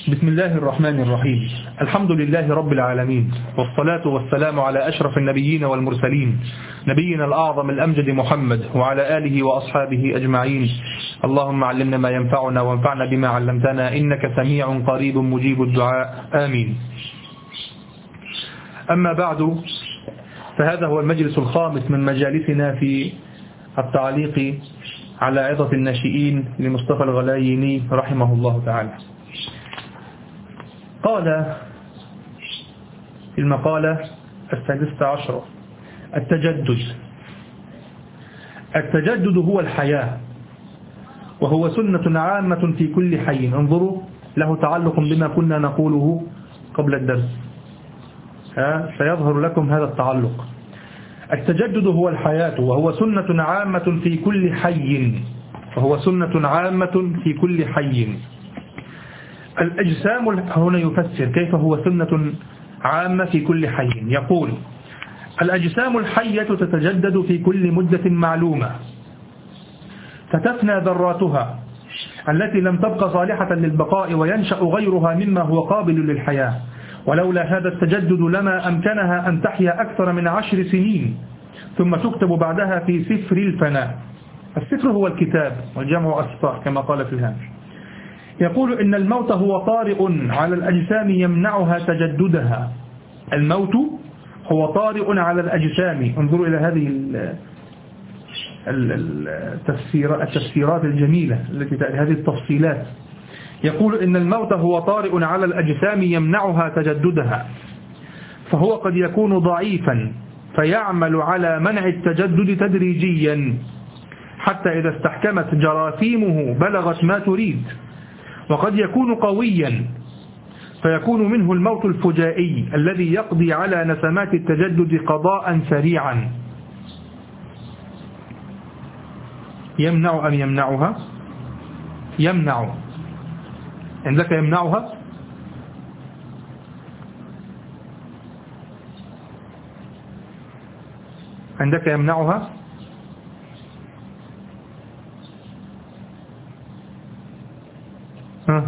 بسم الله الرحمن الرحيم. الحمد لله رب العالمين، والصلاة والسلام على أشرف النبيين والمرسلين، نبينا الأعظم الأمجد محمد وعلى آله وأصحابه أجمعين. اللهم علمنا ما ينفعنا وانفعنا بما علمتنا، إنك سميع قريب مجيب الدعاء، آمين. أما بعد، فهذا هو المجلس الخامس من مجالسنا في التعليق على عظة الناشئين لمصطفى الغلايني رحمه الله تعالى. قال في المقالة 16: التجدد هو الحياة، وهو سنة عامة في كل حي. انظروا، له تعلق بما كنا نقوله قبل الدرس، سيظهر لكم هذا التعلق. التجدد هو الحياة، وهو سنة عامة في كل حي، وهو سنة عامة في كل حي. الأجسام هنا يفسر كيف هو سنة عامة في كل حي. يقول: الأجسام الحية تتجدد في كل مدة معلومة، فتفنى ذراتها التي لم تبق صالحة للبقاء، وينشأ غيرها مما هو قابل للحياة. ولولا هذا التجدد لما أمكنها أن تحيا أكثر من 10 سنين، ثم تكتب بعدها في سفر الفناء. السفر هو الكتاب، والجمع أسفار كما قال في الهامش. يقول: إن الموت هو طارئ على الأجسام يمنعها تجددها. الموت هو طارئ على الأجسام. انظروا إلى هذه التفسيرات الجميلة التي هذه التفصيلات. يقول: إن الموت هو طارئ على الأجسام يمنعها تجددها، فهو قد يكون ضعيفا فيعمل على منع التجدد تدريجيا، حتى إذا استحكمت جراثيمه بلغت ما تريد. وقد يكون قويا فيكون منه الموت الفجائي الذي يقضي على نسمات التجدد قضاء سريعا. يمنع أم يمنعها؟ يمنع. عندك يمنعها؟ عندك يمنعها؟ ها؟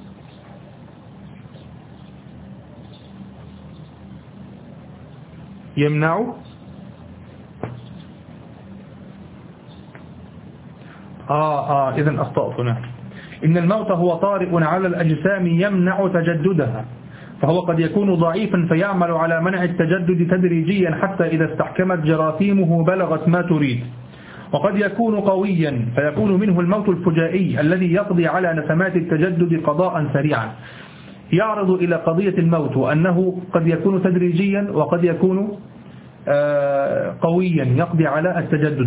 يمنع؟ إذن أخطأت هنا. إن الموت هو طارئ على الأجسام يمنع تجددها، فهو قد يكون ضعيفا فيعمل على منع التجدد تدريجيا، حتى إذا استحكمت جراثيمه بلغت ما تريد. وقد يكون قويا فيكون منه الموت الفجائي الذي يقضي على نسمات التجدد قضاء سريعا. يعرض إلى قضية الموت وأنه قد يكون تدريجيا وقد يكون قويا يقضي على التجدد،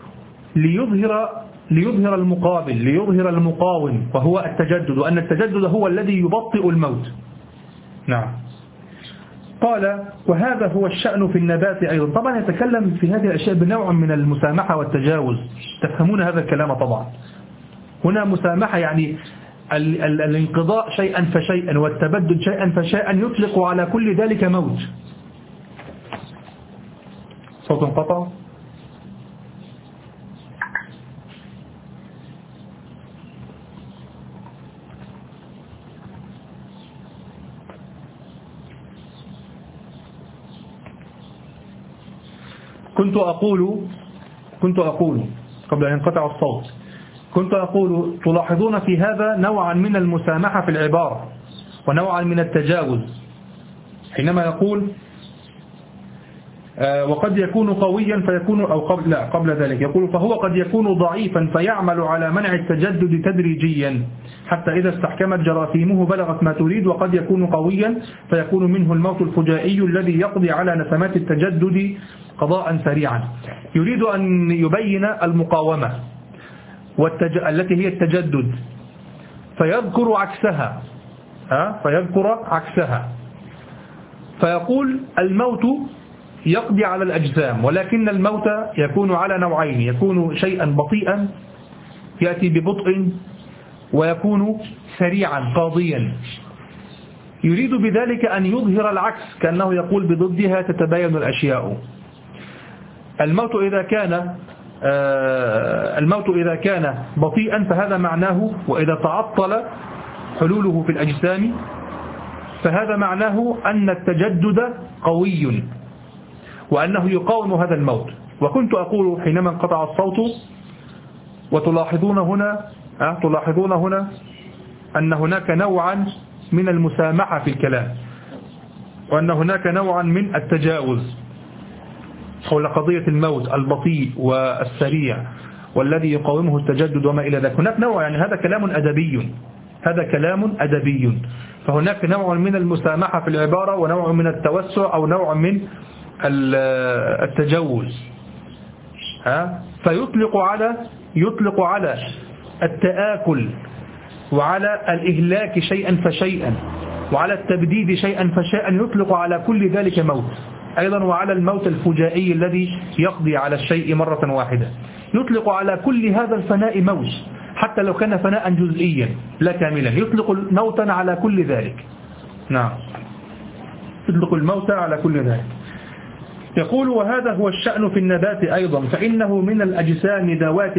ليظهر المقابل، ليظهر المقاوم، وهو التجدد، وأن التجدد هو الذي يبطئ الموت. نعم. قال: وهذا هو الشأن في النبات أيضا. طبعا يتكلم في هذه الأشياء بنوع من المسامحة والتجاوز، تفهمون هذا الكلام طبعا. هنا مسامحة يعني الانقضاء شيئا فشيئا، والتبدد شيئا فشيئا، يطلق على كل ذلك موت. صوت انقطع. كنت أقول قبل أن ينقطع الصوت، كنت أقول: تلاحظون في هذا نوعا من المسامحة في العبارة ونوعا من التجاوز، حينما يقول وقد يكون قويا فيكون، أو قبل ذلك يقول: فهو قد يكون ضعيفا فيعمل على منع التجدد تدريجيا، حتى إذا استحكمت جراثيمه بلغت ما تريد. وقد يكون قويا فيكون منه الموت الفجائي الذي يقضي على نسمات التجدد قضاء سريعا. يريد أن يبين المقاومة التي هي التجدد، فيذكر عكسها، فيقول: الموت يقضي على الأجسام، ولكن الموت يكون على نوعين: يكون شيئا بطيئا يأتي ببطء، ويكون سريعا قاضيا. يريد بذلك أن يظهر العكس، كأنه يقول: بضدها تتباين الأشياء. الموت إذا كان بطيئا فهذا معناه، وإذا تعطل حلوله في الأجسام، فهذا معناه أن التجدد قوي وأنه يقاوم هذا الموت. وكنت أقول حينما انقطع الصوت، وتلاحظون هنا أن هناك نوعا من المسامحة في الكلام، وأن هناك نوعا من التجاوز حول قضية الموت البطيء والسريع والذي يقاومه التجدد وما إلى ذلك. هناك نوع، يعني هذا كلام أدبي، فهناك نوع من المسامحة في العبارة ونوع من التوسع أو نوع من التجوز. فيطلق على التآكل وعلى الإهلاك شيئا فشيئا وعلى التبديد شيئا فشيئا، يطلق على كل ذلك موت أيضا، وعلى الموت الفجائي الذي يقضي على الشيء مرة واحدة. يطلق على كل هذا الفناء موت، حتى لو كان فناء جزئيا لا كاملا، يطلق موتا على كل ذلك. نعم، يطلق الموت على كل ذلك. يقول: وهذا هو الشأن في النبات أيضا، فإنه من الأجسام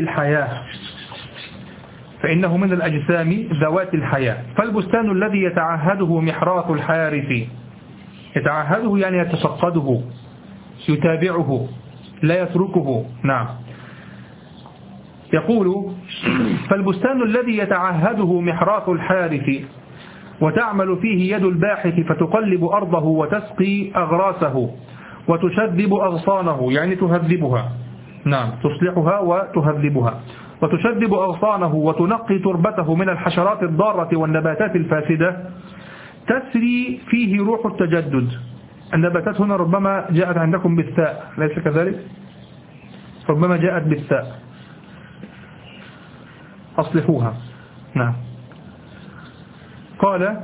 ذوات الحياة. فالبستان الذي يتعهده محراث الحارث، يتعهده يعني يتفقده، يتابعه، لا يتركه. نعم. يقول: فالبستان الذي يتعهده محراث الحارث وتعمل فيه يد الباحث، فتقلب أرضه وتسقي أغراسه وتشذب أغصانه، يعني تهذبها. نعم، تصلحها وتهذبها، وتشذب أغصانه وتنقي تربته من الحشرات الضارة والنباتات الفاسدة. تسري فيه روح التجدد. النباتات هنا ربما جاءت عندكم بالثاء، ليس كذلك؟ ربما جاءت بالثاء، أصلحوها. نعم. قال: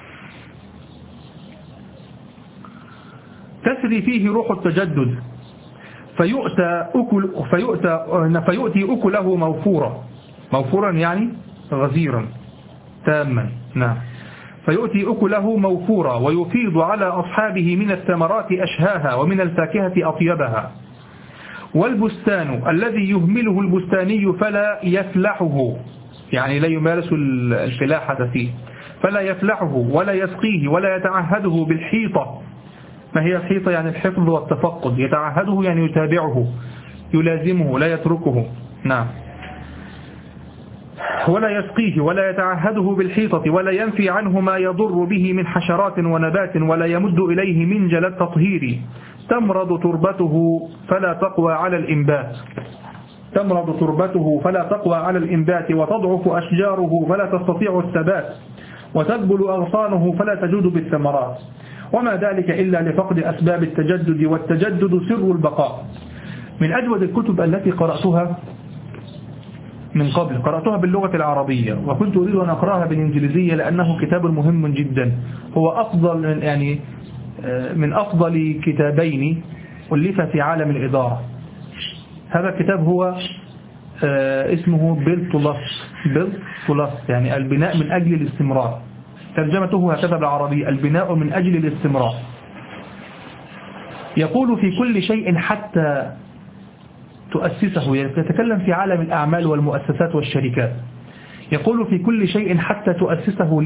تسري فيه روح التجدد، فيؤتي أكله موفورا يعني غزيرا تاما. نعم. فيؤتي أكله موفورا ويفيض على أصحابه من الثمرات أشهاها ومن الفاكهة أطيبها. والبستان الذي يهمله البستاني فلا يفلحه، يعني لا يمارس الفلاحة فيه، فلا يفلحه ولا يسقيه ولا يتعهده بالحيطة. ما هي الحيطة؟ يعني الحفظ والتفقد. يتعهده يعني يتابعه، يلازمه، لا يتركه. نعم. ولا يسقيه ولا يتعهده بالحيطة، ولا ينفي عنه ما يضر به من حشرات ونبات، ولا يمد إليه منجل التطهير. تمرض تربته فلا تقوى على الإنبات، وتضعف أشجاره فلا تستطيع الثبات، وتذبل أغصانه فلا تجود بالثمرات، وما ذلك إلا لفقد أسباب التجدد، والتجدد سر البقاء. من أجود الكتب التي قرأتها من قبل، قرأتها باللغة العربية، وكنت أريد أن أقرأها بالإنجليزية لأنه كتاب مهم جدا. هو أفضل من أفضل كتابين ألف في عالم الإدارة. هذا الكتاب هو اسمه بيلت بلس، يعني البناء من أجل الاستمرار. ترجمته هكذا بالعربي: البناء من أجل الاستمرار. يقول: في كل شيء حتى تؤسسه، يتكلم في عالم الأعمال والمؤسسات والشركات. يقول: في كل شيء حتى تؤسسه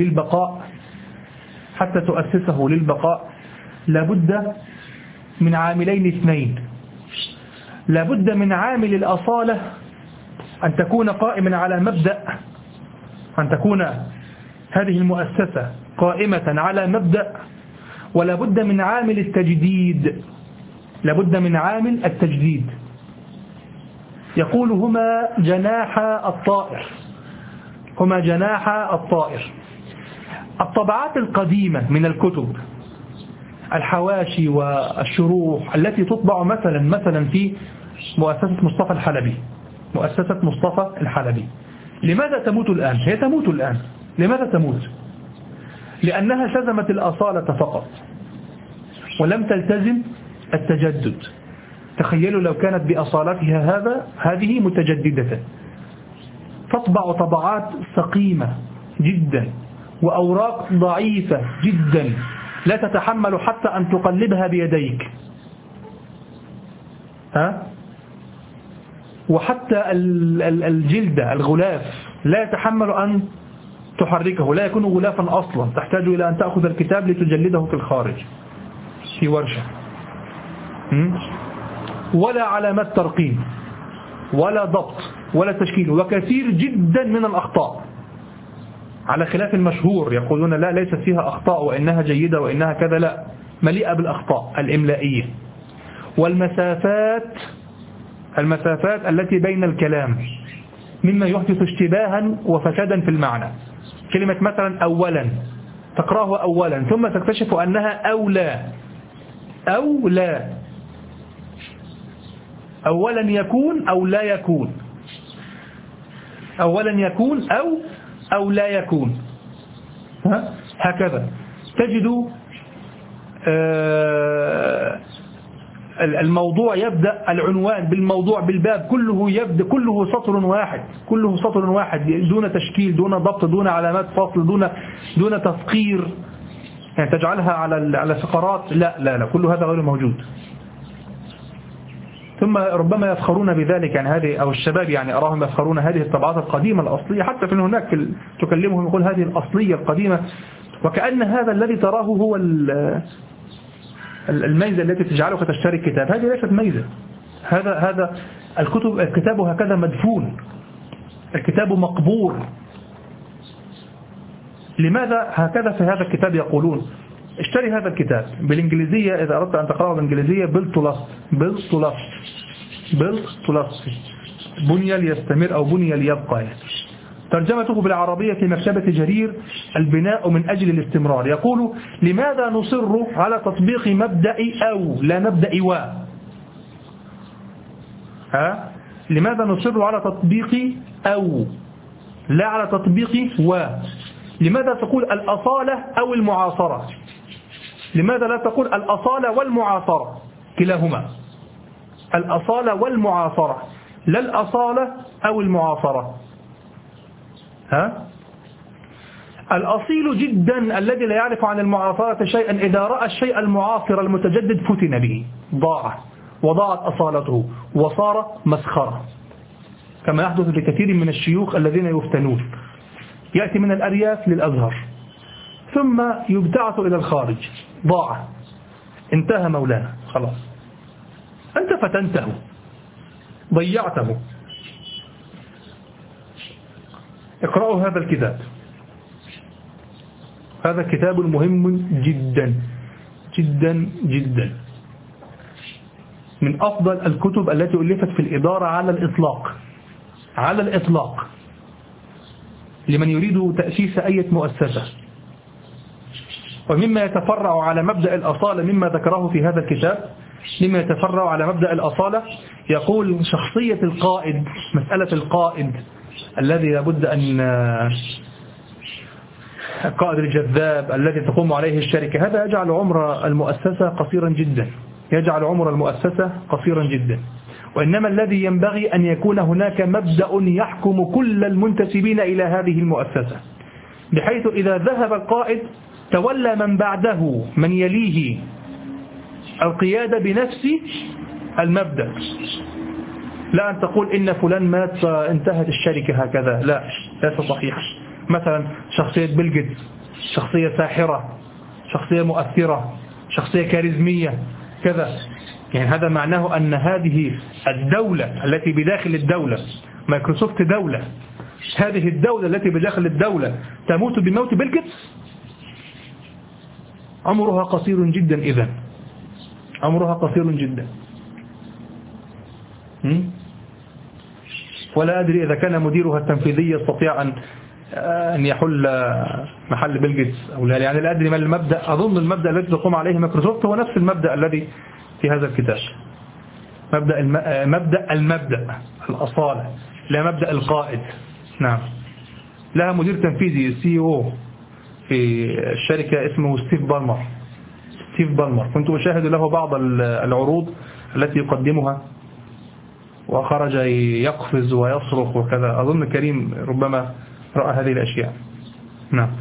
للبقاء لابد من عاملين اثنين. لابد من عامل الأصالة، أن تكون قائما على مبدأ، أن تكون هذه المؤسسة قائمة على مبدأ. ولا بد من عامل التجديد، لابد من عامل التجديد. يقول: هما جناح الطائر. الطبعات القديمة من الكتب، الحواشي والشروح التي تطبع مثلا في مؤسسة مصطفى الحلبي، لماذا تموت الآن؟ هي تموت الآن. لماذا تموت؟ لأنها التزمت الأصالة فقط ولم تلتزم التجدد. تخيلوا لو كانت بأصالتها هذه متجددة، تطبع طبعات سقيمة جدا وأوراق ضعيفة جدا لا تتحمل حتى أن تقلبها بيديك، وحتى الجلد الغلاف لا يتحمل أن تحركه، لا يكون غلافا أصلا، تحتاج إلى أن تأخذ الكتاب لتجلده في الخارج في ورشة. ولا علامات ترقيم ولا ضبط ولا تشكيل، وكثير جدا من الأخطاء، على خلاف المشهور يقولون لا ليست فيها أخطاء وإنها جيدة وإنها كذا، لا، مليئة بالأخطاء الإملائية والمسافات التي بين الكلام، مما يحدث اشتباها وفسادا في المعنى. كلمة مثلا أولا تقرأه أولا ثم تكتشف أنها أولى، أولا يكون أو لا يكون، أولا يكون أو لا يكون، هكذا تجد الموضوع يبدأ، العنوان بالموضوع بالباب كله سطر واحد دون تشكيل دون ضبط دون علامات فصل دون تفقير، يعني تجعلها على فقرات، لا كل هذا غير موجود. ثم ربما يفخرون بذلك، يعني هذه أو الشباب يعني أراهم يفخرون هذه الطبعات القديمة الأصلية، حتى في هناك تكلمهم يقول هذه الأصلية القديمة، وكأن هذا الذي تراه هو الميزة التي تجعلك تشتري الكتاب. هذه ليست ميزة، هذا الكتاب هكذا مدفون، الكتاب مقبور. لماذا هكذا في هذا الكتاب يقولون اشتري هذا الكتاب بالإنجليزية، إذا أردت أن تقرأه بالإنجليزية build to last، بني ليستمر أو بني ليبقى. ترجمته بالعربية في مكتبة جرير البناء من أجل الاستمرار. يقول لماذا نصر على تطبيق مبدأ أو لا مبدأ و؟ لماذا نصر على تطبيق أو لا على تطبيق و؟ لماذا تقول الأصالة أو المعاصرة؟ لماذا لا تقول الأصالة والمعاصرة؟ كلاهما، الأصالة والمعاصرة، لا الأصالة أو المعاصرة. الأصيل جدا الذي لا يعرف عن المعاصرة شيئا، إذا رأى الشيء المعاصر المتجدد فتن به، وضاعت أصالته وصار مسخرة، كما يحدث لكثير من الشيوخ الذين يفتنون، يأتي من الأرياف للأزهر ثم يبتعث إلى الخارج، ضاع، انتهى مولانا، خلاص أنت فتنته، ضيعته. اقرأوا هذا الكتاب، هذا كتاب مهم جدا جدا جدا، من أفضل الكتب التي ألفت في الإدارة على الإطلاق لمن يريد تأسيس أي مؤسسة. ومما يتفرع على مبدأ الأصالة مما ذكره في هذا الكتاب، مما يتفرع على مبدأ الأصالة، يقول شخصية القائد، مسألة القائد الذي لابد أن القائد الجذاب الذي تقوم عليه الشركة، هذا يجعل عمر المؤسسة قصيرا جدا، وإنما الذي ينبغي أن يكون هناك مبدأ يحكم كل المنتسبين إلى هذه المؤسسة، بحيث إذا ذهب القائد تولى من بعده من يليه القيادة بنفس المبدأ، لا أن تقول إن فلان مات فانتهت الشركة هكذا، لا، ليس صحيح. مثلا شخصية بيل جيتس، شخصية ساحرة، شخصية مؤثرة، شخصية كاريزمية كذا، يعني هذا معناه أن هذه الدولة التي بداخل الدولة، مايكروسوفت دولة، هذه الدولة التي بداخل الدولة تموت بموت بيل جيتس، عمرها قصير جدا، إذن عمرها قصير جدا. ولا أدري إذا كان مديرها التنفيذي يستطيع أن يحل محل بيل جيتس أو لا، يعني لا أدري ما المبدأ. أظن المبدأ الذي تقوم عليه مايكروسوفت هو نفس المبدأ الذي في هذا الكتاب، مبدأ الأصالة، لا مبدأ القائد. نعم، لها مدير تنفيذي CEO في الشركة اسمه ستيف بالمر، كنت أشاهد له بعض العروض التي يقدمها، وخرج يقفز ويصرخ وكذا. أظن كريم ربما رأى هذه الأشياء. نعم،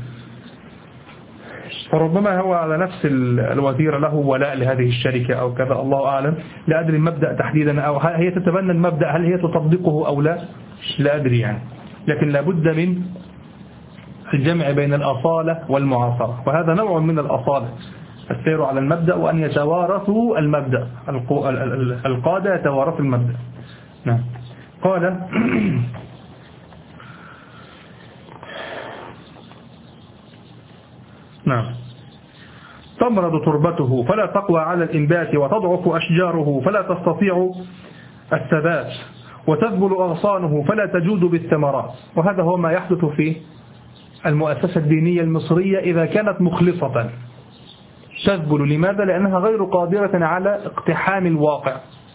وربما هو على نفس الوزير له ولاء لهذه الشركة أو كذا، الله أعلم، لا أدري المبدأ تحديدا، أو هي تتبنى المبدأ، هل هي تطبقه أو لا أدري يعني، لكن لابد من الجمع بين الأصالة والمعاصرة، وهذا نوع من الأصالة، السير على المبدأ وأن يتوارثوا المبدأ، القادة يتوارثوا المبدأ. نعم. قال نعم تمرض تربته فلا تقوى على الإنبات، وتضعف أشجاره فلا تستطيع الثبات، وتذبل أغصانه فلا تجود بالثمرات. وهذا هو ما يحدث في المؤسسة الدينية المصرية إذا كانت مخلصة. تذبل لماذا؟ لأنها غير قادرة على اقتحام الواقع،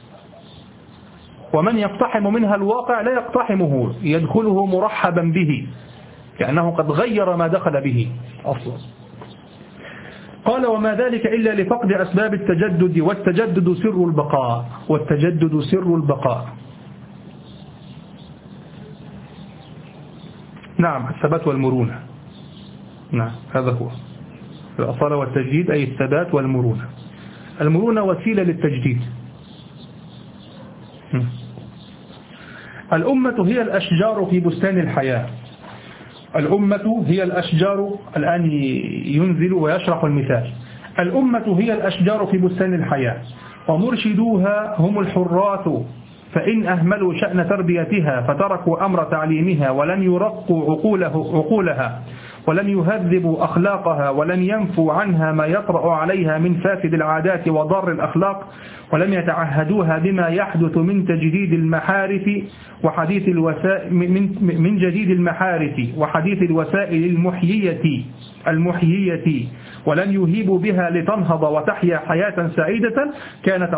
ومن يقتحم منها الواقع لا يقتحمه، يدخله مرحبا به كأنه قد غير ما دخل به أصلا. قال وما ذلك إلا لفقد أسباب التجدد، والتجدد سر البقاء، والتجدد سر البقاء. نعم الثبات والمرونة. نعم هذا هو الأصالة والتجديد، أي الثبات والمرونة. المرونة وسيلة للتجديد. الأمة هي الأشجار في بستان الحياة. الأمة هي الأشجار، الآن ينزل ويشرح المثال. الأمة هي الأشجار في بستان الحياة، ومرشدوها هم الحراث، فإن أهملوا شأن تربيتها فتركوا أمر تعليمها، ولم يرقوا عقولها، ولم يهذبوا أخلاقها، ولم ينفوا عنها ما يطرأ عليها من فاسد العادات وضار الأخلاق، ولم يتعهدوها بما يحدث من تجديد المحارف وحديث الوسائل من جديد المحارف وحديث الوسائل المحيية، ولم يهيبوا بها لتنهض وتحيا حياة سعيدة، كانت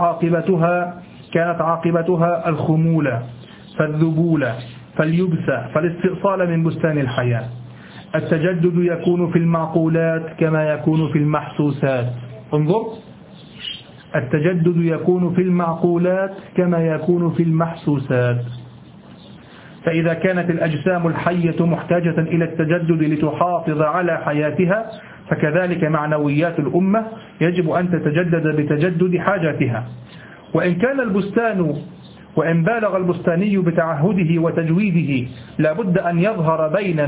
عاقبتها الخمولة فالذبولة فاليبس فالاستئصال من بستان الحياة. التجدد يكون في المعقولات كما يكون في المحسوسات. انظر، التجدد يكون في المعقولات كما يكون في المحسوسات. فإذا كانت الأجسام الحية محتاجة إلى التجدد لتحافظ على حياتها، فكذلك معنويات الأمة يجب أن تتجدد بتجدد حاجاتها. وإن بالغ البستاني بتعهده وتجويده، لابد أن يظهر بين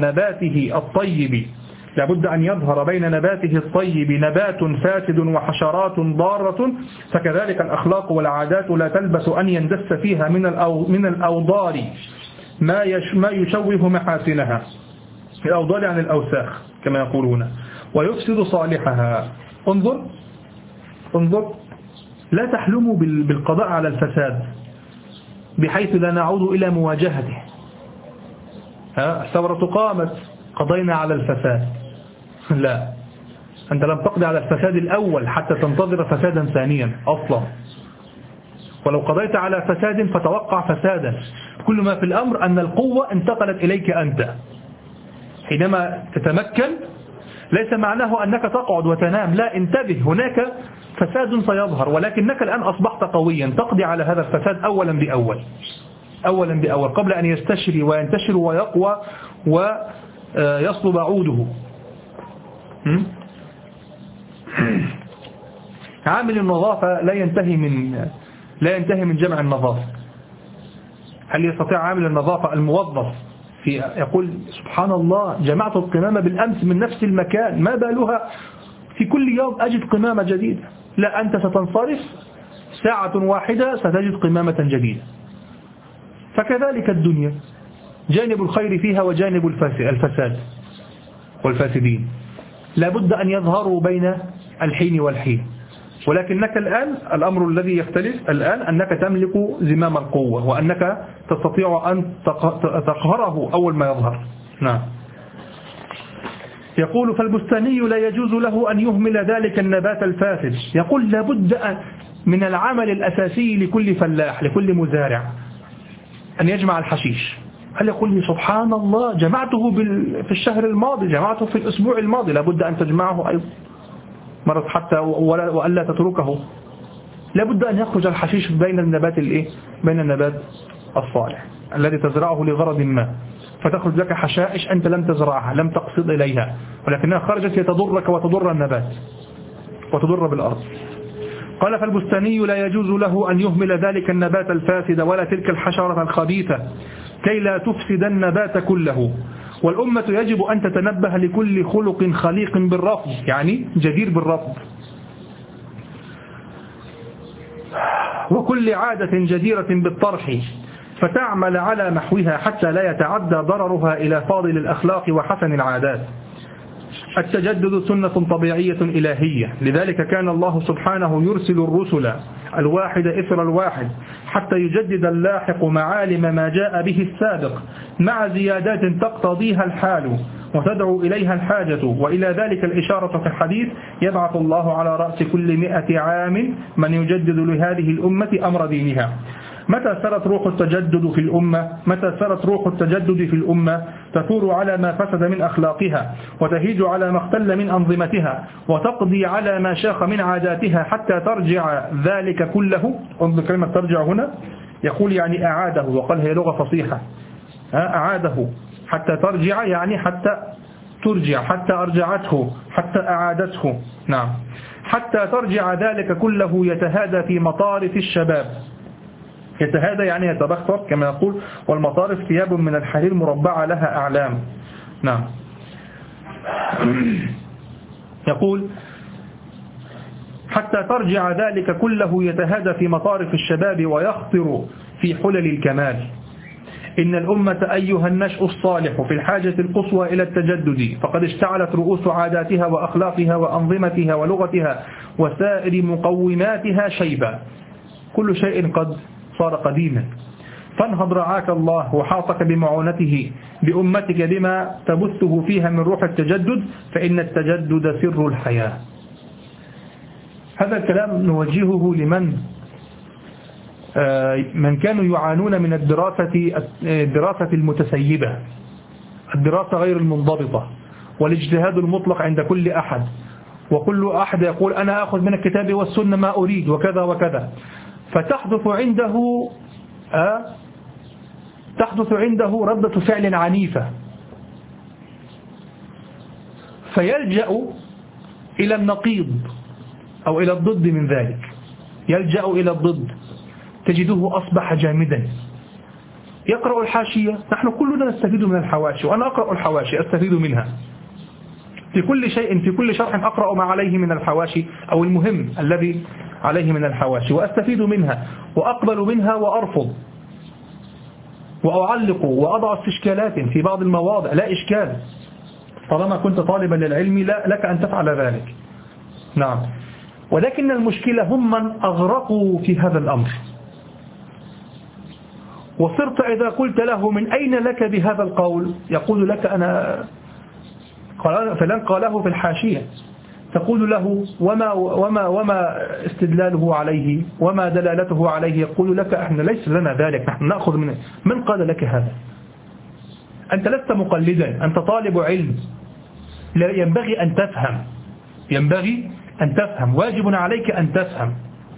نباته الطيب نبات فاسد وحشرات ضارة، فكذلك الأخلاق والعادات لا تلبس أن يندس فيها من الأوضار ما يشوه محاسنها، الأوضار عن الأوساخ كما يقولون، ويفسد صالحها. انظر، لا تحلموا بالقضاء على الفساد بحيث لا نعود إلى مواجهته. الثورة قامت، قضينا على الفساد. لا، أنت لم تقضي على الفساد الأول حتى تنتظر فسادا ثانيا أصلا، ولو قضيت على فساد فتوقع فسادا. كل ما في الأمر أن القوة انتقلت إليك أنت. حينما تتمكن ليس معناه أنك تقعد وتنام، لا، انتبه، هناك فساد سيظهر، ولكنك الآن أصبحت قويا تقضي على هذا الفساد أولا بأول قبل أن يستشري وينتشر ويقوى ويصلب عوده. عامل النظافة لا ينتهي من جمع النظافة. هل يستطيع عامل النظافة الموظف يقول سبحان الله جمعت القمامة بالأمس من نفس المكان، ما بالها في كل يوم أجد قمامة جديدة؟ لا، أنت ستنصرف ساعة واحدة ستجد قمامة جديدة. فكذلك الدنيا جانب الخير فيها وجانب الفساد والفاسدين، لابد أن يظهروا بين الحين والحين. ولكنك الآن الأمر الذي يختلف الآن أنك تملك زمام القوة، وأنك تستطيع أن تقهره أول ما يظهر. نعم. يقول فالبستاني لا يجوز له أن يهمل ذلك النبات الفاسد. يقول لابد من العمل الأساسي لكل فلاح، لكل مزارع، أن يجمع الحشيش. هل يقول لي سبحان الله جمعته في الشهر الماضي، جمعته في الأسبوع الماضي، لابد أن تجمعه أيضا مرة حتى وألا تتركه. لابد أن يخرج الحشيش بين النبات الصالح الذي تزرعه لغرض ما، فتخرج لك حشائش أنت لم تزرعها، لم تقصد إليها، ولكنها خرجت لتضرك وتضر النبات وتضر بالأرض. قال فالبستاني لا يجوز له أن يهمل ذلك النبات الفاسد ولا تلك الحشرة الخبيثة كي لا تفسد النبات كله، والأمة يجب أن تتنبه لكل خلق خليق بالرفض، يعني جدير بالرفض، وكل عادة جديرة بالطرح، فتعمل على محوها حتى لا يتعدى ضررها إلى فاضل الأخلاق وحسن العادات. التجدد سنة طبيعية إلهية، لذلك كان الله سبحانه يرسل الرسل الواحد إثر الواحد حتى يجدد اللاحق معالم ما جاء به السابق مع زيادات تقتضيها الحال وتدعو إليها الحاجة. وإلى ذلك الإشارة في الحديث: يبعث الله على رأس كل 100 عام من يجدد لهذه الأمة أمر دينها. متى سرت روح التجدد في الأمة؟ متى سرت روح التجدد في الأمة تثور على ما فسد من أخلاقها، وتهيج على ما اختل من أنظمتها، وتقضي على ما شاخ من عاداتها حتى ترجع ذلك كله. انظر كلمة ترجع هنا، يقول يعني أعاده، وقال هي لغة فصيحة، أعاده حتى ترجع، يعني حتى ترجع، حتى أرجعته، حتى أعادته. نعم، حتى ترجع ذلك كله يتهادى في مطارف الشباب. يتهادى يعني يتبختر كما يقول: والمطارف ثياب من الحرير مربعة لها أعلام. نعم. يقول: حتى ترجع ذلك كله يتهادى في مطارف الشباب ويخطر في حلل الكمال. إن الأمة أيها النشء الصالح في الحاجة القصوى إلى التجدد، فقد اشتعلت رؤوس عاداتها وأخلاقها وأنظمتها ولغتها وسائر مقوماتها شيبا، كل شيء قد صار قديما. فانهض رعاك الله وحاطك بمعونته بأمتك بما تبثه فيها من روح التجدد، فإن التجدد سر الحياة. هذا الكلام نوجهه لمن كانوا يعانون من الدراسة المتسيبة، الدراسة غير المنضبطة، والاجتهاد المطلق عند كل أحد، وكل أحد يقول أنا أخذ من الكتاب والسنة ما أريد وكذا وكذا، فتحدث عنده ردة فعل عنيفة، فيلجأ إلى النقيض أو إلى الضد من ذلك، يلجأ إلى الضد، تجده أصبح جامدا. يقرأ الحاشية، نحن كلنا نستفيد من الحواشي، وأنا أقرأ الحواشي أستفيد منها في كل شيء، في كل شرح أقرأ ما عليه من الحواشي أو المهم الذي عليه من الحواشي، وأستفيد منها وأقبل منها وأرفض وأعلق وأضع استشكالات في بعض المواضع، لا إشكال، طالما كنت طالبا للعلم لك أن تفعل ذلك. نعم، ولكن المشكلة هم من أغرقوا في هذا الأمر، وصرت إذا قلت له من أين لك بهذا القول يقول لك أنا فلان قاله في الحاشية، تقول له وما استدلاله عليه وما دلالته عليه، يقول لك احنا ليس لنا ذلك، نحن نأخذ من قال لك هذا؟ أنت لست مقلدا، أنت طالب علم، ينبغي أن تفهم، ينبغي أن تفهم، واجب عليك أن تفهم،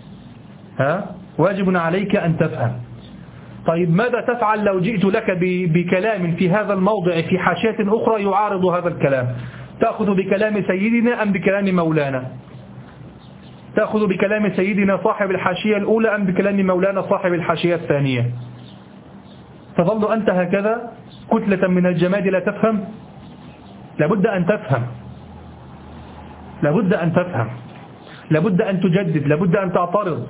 واجب عليك أن تفهم. طيب ماذا تفعل لو جئت لك بكلام في هذا الموضع في حاشية أخرى يعارض هذا الكلام؟ تأخذ بكلام سيدنا أم بكلام مولانا؟ تأخذ بكلام سيدنا صاحب الحاشية الأولى أم بكلام مولانا صاحب الحاشية الثانية؟ تظل أنت هكذا كتلة من الجماد لا تفهم؟ لابد أن تفهم، لابد أن تفهم، لابد أن تجدد، لابد أن تعترض.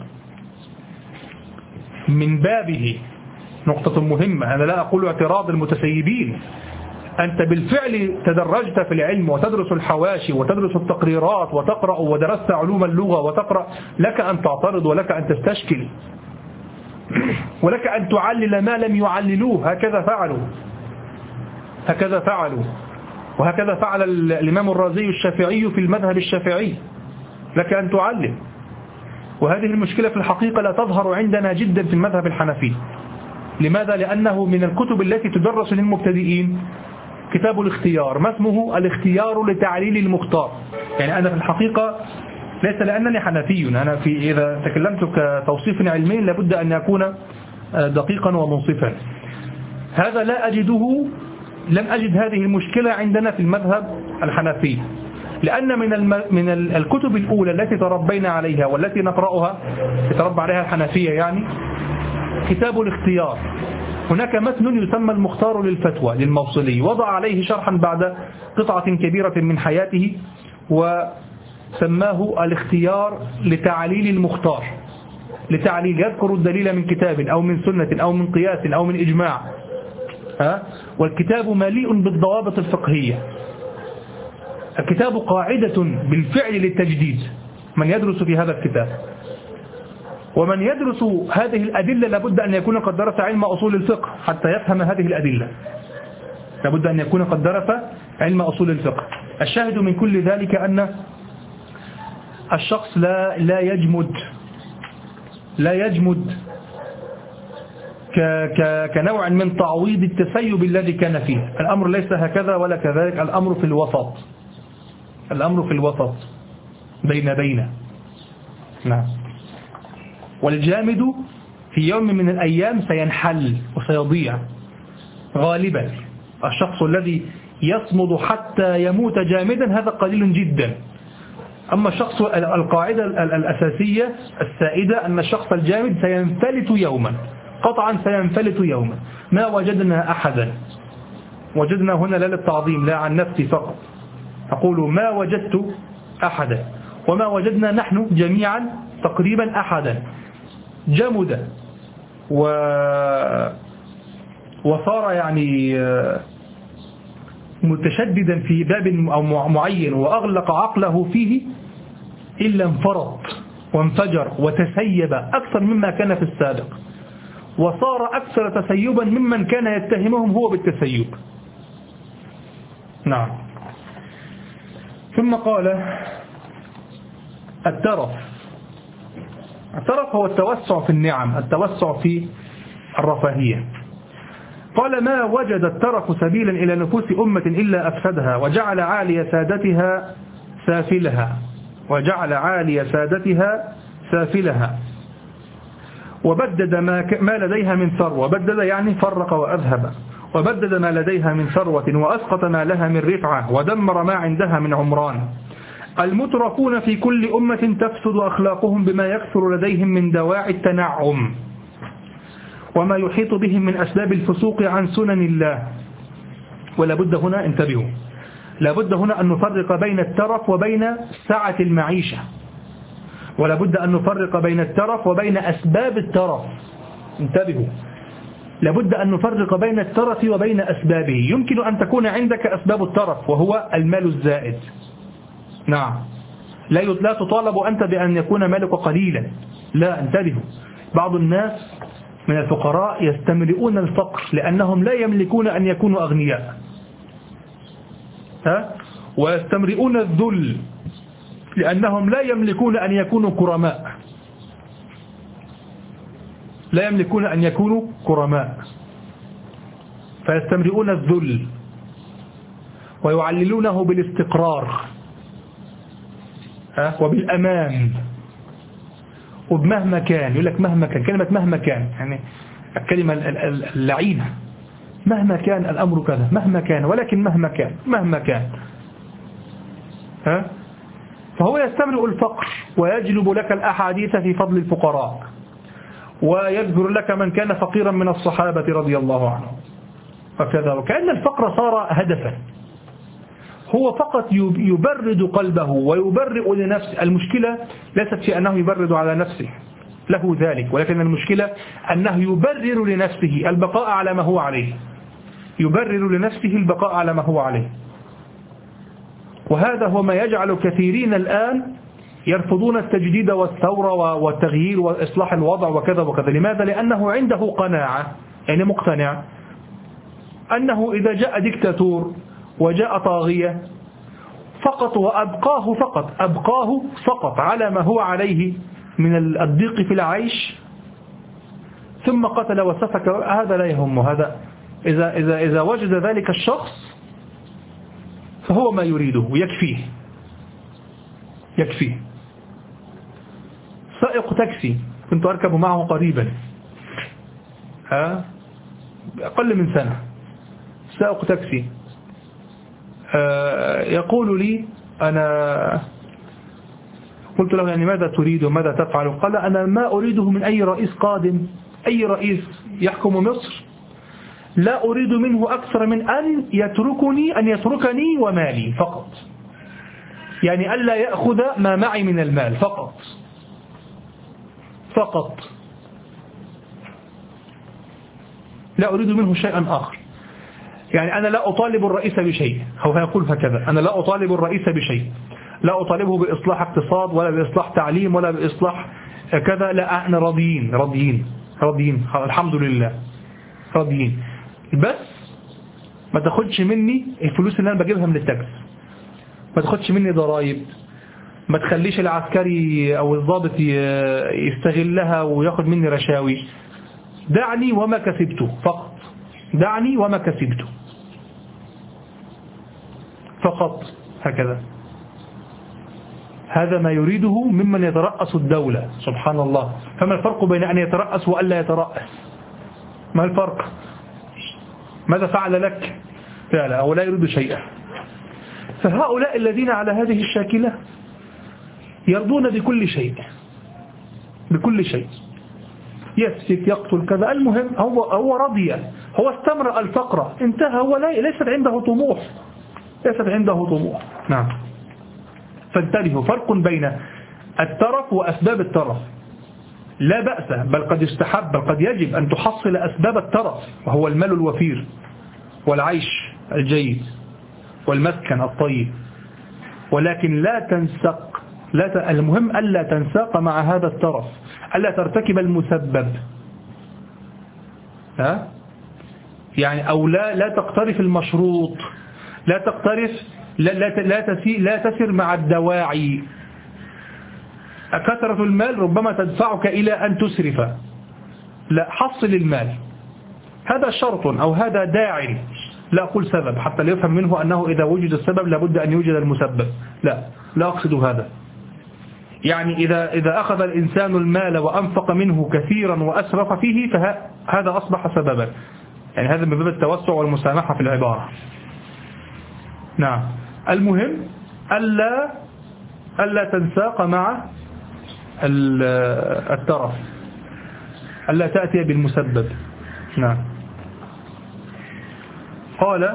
من بابه نقطة مهمة، أنا لا أقول اعتراض المتسيبين، أنت بالفعل تدرجت في العلم وتدرس الحواشي وتدرس التقريرات وتقرأ ودرست علوم اللغة وتقرأ، لك أن تعترض ولك أن تستشكل ولك أن تعلل ما لم يعللوه. هكذا فعلوا وهكذا فعل الإمام الرازي الشافعي في المذهب الشافعي، لك أن تعلل. وهذه المشكلة في الحقيقة لا تظهر عندنا جدا في المذهب الحنفي. لماذا؟ لأنه من الكتب التي تدرس للمبتدئين كتاب الاختيار، ما اسمه؟ الاختيار لتعليل المختار. يعني أنا في الحقيقة ليس لأنني حنفي، أنا إذا تكلمت كتوصيف علمي لابد أن يكون دقيقا ومنصفا. هذا لا أجده، لم أجد هذه المشكلة عندنا في المذهب الحنفي، لأن من الكتب الأولى التي تربينا عليها والتي نقرأها، تتربى عليها الحنفية، يعني كتاب الاختيار. هناك متن يسمى المختار للفتوى للموصلي، وضع عليه شرحا بعد قطعة كبيرة من حياته، وسماه الاختيار لتعليل المختار، لتعليل يذكر الدليل من كتاب أو من سنة أو من قياس أو من إجماع. والكتاب مليء بالضوابط الفقهية. الكتاب قاعدة بالفعل للتجديد، من يدرس في هذا الكتاب. ومن يدرس هذه الأدلة لابد أن يكون قد درس علم أصول الفقه حتى يفهم هذه الأدلة، لابد أن يكون قد درس علم أصول الفقه. الشاهد من كل ذلك أن الشخص لا يجمد كنوع من تعويض التسيب الذي كان فيه. الأمر ليس هكذا ولا كذلك، الأمر في الوسط، الأمر في الوسط بين. نعم. والجامد في يوم من الأيام سينحل وسيضيع غالبا. الشخص الذي يصمد حتى يموت جامدا هذا قليل جدا. أما الشخص، القاعدة الأساسية السائدة أن الشخص الجامد سينفلت يوما، قطعا سينفلت يوما. ما وجدنا أحدا، وجدنا هنا لا للتعظيم، لا عن نفسي فقط، أقول ما وجدت أحدا، وما وجدنا نحن جميعا تقريبا أحدا جمد وصار يعني متشددا في باب أو معين وأغلق عقله فيه، إلا انفرط وانفجر وتسيب أكثر مما كان في السابق، وصار أكثر تسيبا ممن كان يتهمهم هو بالتسيب. نعم. ثم قال الترف هو التوسع في النعم، التوسع في الرفاهية. قال ما وجد الترف سبيلا إلى نفوس أمة إلا أفسدها، وجعل عالي سادتها سافلها، وبدد ما لديها من ثروة، بدد يعني فرق وأذهب، وبدد ما لديها من ثروة، وأسقط ما لها من رفعة، ودمر ما عندها من عمران. المترفون في كل أمة تفسد أخلاقهم بما يكثر لديهم من دواعي التنعم، وما يحيط بهم من أسباب الفسوق عن سنن الله. ولا بد هنا، انتبهوا، لا بد هنا أن نفرق بين الترف وبين سعة المعيشة، ولا بد أن نفرق بين الترف وبين أسباب الترف. انتبهوا، لا بد أن نفرق بين الترف وبين أسبابه. يمكن أن تكون عندك أسباب الترف وهو المال الزائد، نعم، لا تطالب أنت بأن يكون مالك قليلا، لا، انتبهوا. بعض الناس من الفقراء يستمرئون الفقر لأنهم لا يملكون أن يكونوا أغنياء، ويستمرئون الذل لأنهم لا يملكون أن يكونوا كرماء، لا يملكون أن يكونوا كرماء، فيستمرئون الذل ويعللونه بالاستقرار وبالأمان وبمهما كان. يقول لك مهما كان، كلمة مهما كان يعني الكلمة اللعينة، مهما كان الأمر كذا، مهما كان، ولكن مهما كان فهو يستمرئ الفقر ويجلب لك الأحاديث في فضل الفقراء، ويذكر لك من كان فقيرا من الصحابة رضي الله عنهم وكذا، وكأن الفقر صار هدفا، هو فقط يبرد قلبه ويبرئ لنفسه. المشكلة ليست في أنه يبرد على نفسه، له ذلك، ولكن المشكلة أنه يبرر لنفسه البقاء على ما هو عليه، يبرر لنفسه البقاء على ما هو عليه. وهذا هو ما يجعل كثيرين الآن يرفضون التجديد والثورة والتغيير وإصلاح الوضع وكذا وكذا. لماذا؟ لأنه عنده قناعة، يعني مقتنع أنه إذا جاء ديكتاتور وجاء طاغية فقط وأبقاه فقط على ما هو عليه من الضيق في العيش، ثم قتل وسفك، هذا لا يهمه. هذا إذا وجد ذلك الشخص فهو ما يريده، يكفيه. سائق تاكسي كنت أركب معه قريبا، أقل من سنة، سائق تاكسي يقول لي، أنا قلت له يعني ماذا تريد وماذا تفعل؟ قال أنا ما أريده من أي رئيس قادم، أي رئيس يحكم مصر لا أريد منه أكثر من أن يتركني ومالي فقط، يعني ألا يأخذ ما معي من المال فقط، لا أريد منه شيئا آخر. يعني أنا لا أطالب الرئيس بشيء، هو يقول هكذا: أنا لا أطالب الرئيس بشيء، لا أطالبه بإصلاح اقتصاد ولا بإصلاح تعليم ولا بإصلاح كذا، لا، أنا راضيين الحمد لله راضيين، بس ما تاخدش مني الفلوس اللي أنا بجيبها من التاكس، ما تاخدش مني ضرائب، ما تخليش العسكري أو الضابط يستغلها وياخد مني رشاوي، دعني وما كسبته فقط، دعني وما كسبته فقط، هكذا. هذا ما يريده ممن يترأس الدولة، سبحان الله. فما الفرق بين أن يترأس وألا يترأس؟ ما الفرق؟ ماذا فعل لك؟ فعل أو لا يريد شيئا. فهؤلاء الذين على هذه الشاكلة يرضون بكل شيء، يسفك يقتل كذا، المهم هو رضي، هو استمرأ الفقر، انتهى، هو ليست عنده طموح. نعم. فانتبهوا، فرق بين الترف وأسباب الترف. لا بأس، بل قد يستحب، بل قد يجب أن تحصل أسباب الترف، وهو المال الوفير والعيش الجيد والمسكن الطيب، ولكن لا تنسق، المهم ألا تنساق مع هذا الترف، ألا ترتكب المسبب، يعني أو لا تقترف المشروط، لا تقترف، لا تسر مع الدواعي. كثرة المال ربما تدفعك إلى أن تسرف، لا، حصل المال، هذا شرط أو هذا داعي، لا أقول سبب حتى لا يفهم منه أنه إذا وجد السبب لابد أن يوجد المسبب، لا أقصد هذا. يعني إذا أخذ الإنسان المال وأنفق منه كثيرا وأسرف فيه فهذا أصبح سببا، يعني هذا من باب التوسع والمسامحة في العبارة. نعم. المهم ألا تنساق مع الترف، ألا تأتي بالمسبب. نعم. قال: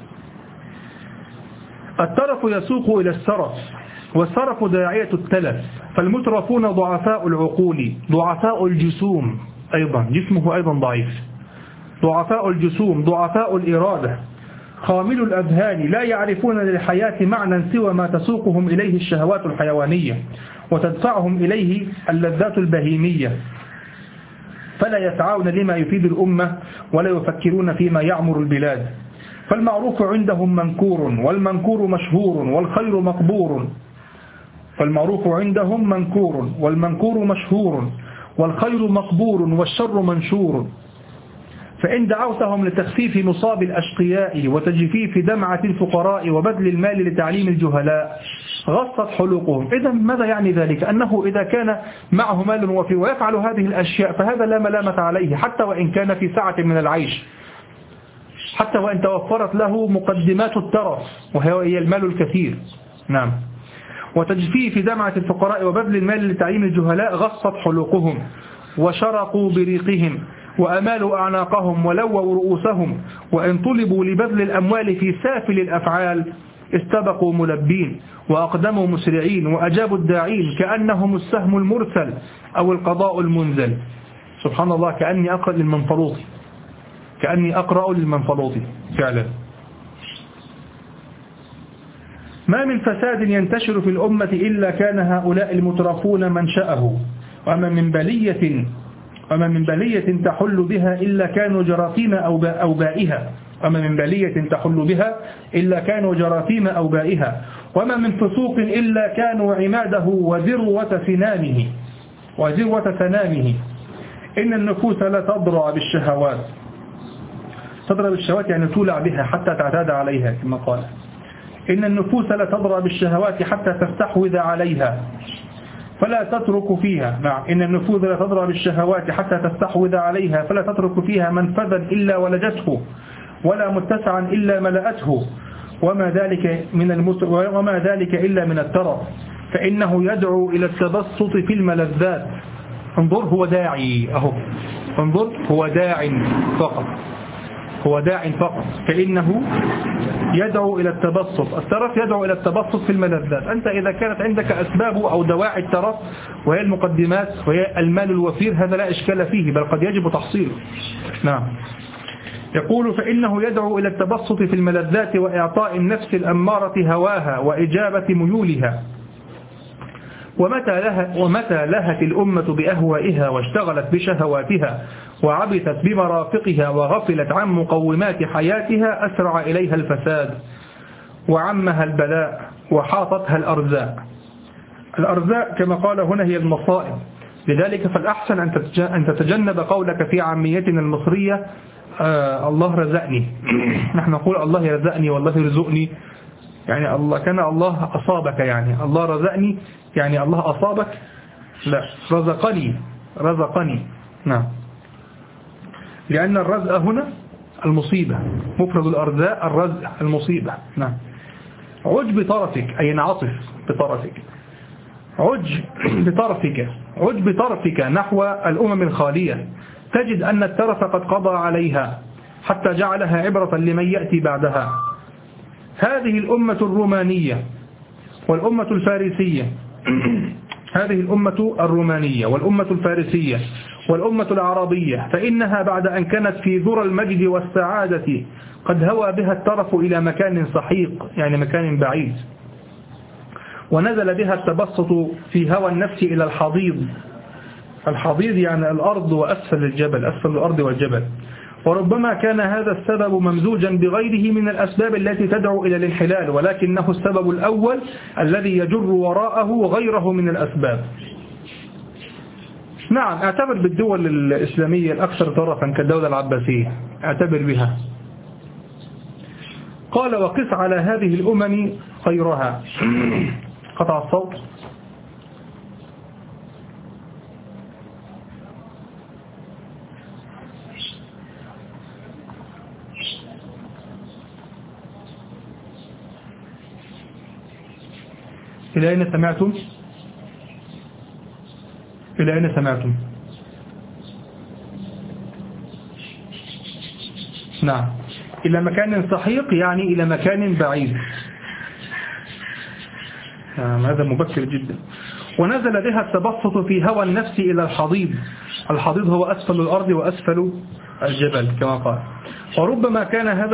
الترف يسوق إلى السرف، والسرف داعية التلف، فالمترفون ضعفاء العقول، ضعفاء الجسوم، أيضا جسمه أيضا ضعيف، ضعفاء الجسوم، ضعفاء الإرادة، خامل الأذهان، لا يعرفون للحياة معنى سوى ما تسوقهم إليه الشهوات الحيوانية وتدفعهم إليه اللذات البهيمية، فلا يسعون لما يفيد الأمة ولا يفكرون فيما يعمر البلاد. فالمعروف عندهم منكور، والمنكور مشهور، والخير مقبور. فالمعروف عندهم منكور، والمنكور مشهور، والخير مقبور، والشر منشور. فإن دعوتهم لتخفيف مصاب الأشقياء وتجفيف دمعة الفقراء وبذل المال لتعليم الجهلاء غصت حلوقهم. إذا ماذا يعني ذلك؟ أنه إذا كان معه مال وفي ويفعل هذه الأشياء فهذا لا ملامة عليه، حتى وإن كان في سعة من العيش، حتى وإن توفرت له مقدمات الترف وهي المال الكثير. نعم. وتجفيف دمعة الفقراء وبذل المال لتعليم الجهلاء غصت حلوقهم وشرقوا بريقهم وأمالوا أعناقهم ولووا رؤوسهم، وإن طلبوا لبذل الأموال في سافل الأفعال استبقوا ملبين وأقدموا مسرعين وأجابوا الداعين كأنهم السهم المرسل أو القضاء المنزل. سبحان الله، كأني أقرأ للمنفلوطي فعلا. ما من فساد ينتشر في الأمة إلا كان هؤلاء المترفون منشأه، وما من بلية تحل بها إلا كانوا جراثيم أوبائها، وما من بلية تحل بها إلا كانوا جراثيم أوبائها، وما من فسوق إلا كانوا عماده وذروة سنامه. إن النفوس لا تضرع بالشهوات، يعني تولع بها حتى تعتاد عليها كما قال. إن النفوس لا تضرع بالشهوات حتى تستحوذ عليها فلا تترك فيها. إن النفوس لا تضرع بالشهوات حتى تستحوذ عليها فلا تترك فيها منفذا إلا ولجته ولا متسعا إلا ملأته، وما ذلك إلا من الترف، فإنه يدعو إلى التبسط في الملذات. انظر هو داعي فقط، هو داع فقط، فإنه يدعو إلى التبسط. الترف يدعو إلى التبسط في الملذات. أنت إذا كانت عندك أسباب أو دواعي الترف وهي المقدمات وهي المال الوفير، هذا لا إشكال فيه، بل قد يجب تحصيله. نعم. يقول فإنه يدعو إلى التبسط في الملذات وإعطاء النفس الأمارة هواها وإجابة ميولها. ومتى لهت الأمة بأهوائها واشتغلت بشهواتها وعبثت بمرافقها وغفلت عن مقومات حياتها، أسرع إليها الفساد وعمها البلاء وحاطتها الأرزاق. الأرزاق كما قال هنا هي المصائب. لذلك فالأحسن أن تتجنب قولك في عاميتنا المصرية الله رزقني. نحن نقول الله يرزقني والله يرزقني، يعني الله كان الله أصابك، يعني الله رزقني يعني الله أصابك، لا، رزقني. نعم. لأن الرزق هنا المصيبة، مفرد الأرزاق الرزق المصيبة. نعم. عج بطرفك أي انعطف بطرفك، عج بطرفك نحو الأمم الخالية، تجد أن الترف قد قضى عليها حتى جعلها عبرة لمن يأتي بعدها. هذه الأمة الرومانية والأمة الفارسية هذه الأمة الرومانية والأمة الفارسية والأمة العربية، فإنها بعد أن كانت في ذرى المجد والسعادة قد هوى بها الترف إلى مكان سحيق، يعني مكان بعيد، ونزل بها التبسط في هوى النفس إلى الحضيض. الحضيض يعني الأرض وأسفل الجبل، أسفل الأرض والجبل. وربما كان هذا السبب ممزوجا بغيره من الأسباب التي تدعو إلى الانحلال، ولكنه السبب الأول الذي يجر وراءه غيره من الأسباب. نعم. اعتبر بالدول الإسلامية الأكثر طرفا كالدولة العباسية، اعتبر بها. قال وقس على هذه الأمم غيرها. قطع الصوت. إلى أين سمعتم؟ إلى أين سمعتم؟ نعم. إلى مكان سحيق يعني إلى مكان بعيد. هذا مبكر جدا. ونزل بها التبسط في هوى النفس إلى الحضيض. الحضيض هو أسفل الأرض وأسفل الجبل كما قال. وربما كان هذا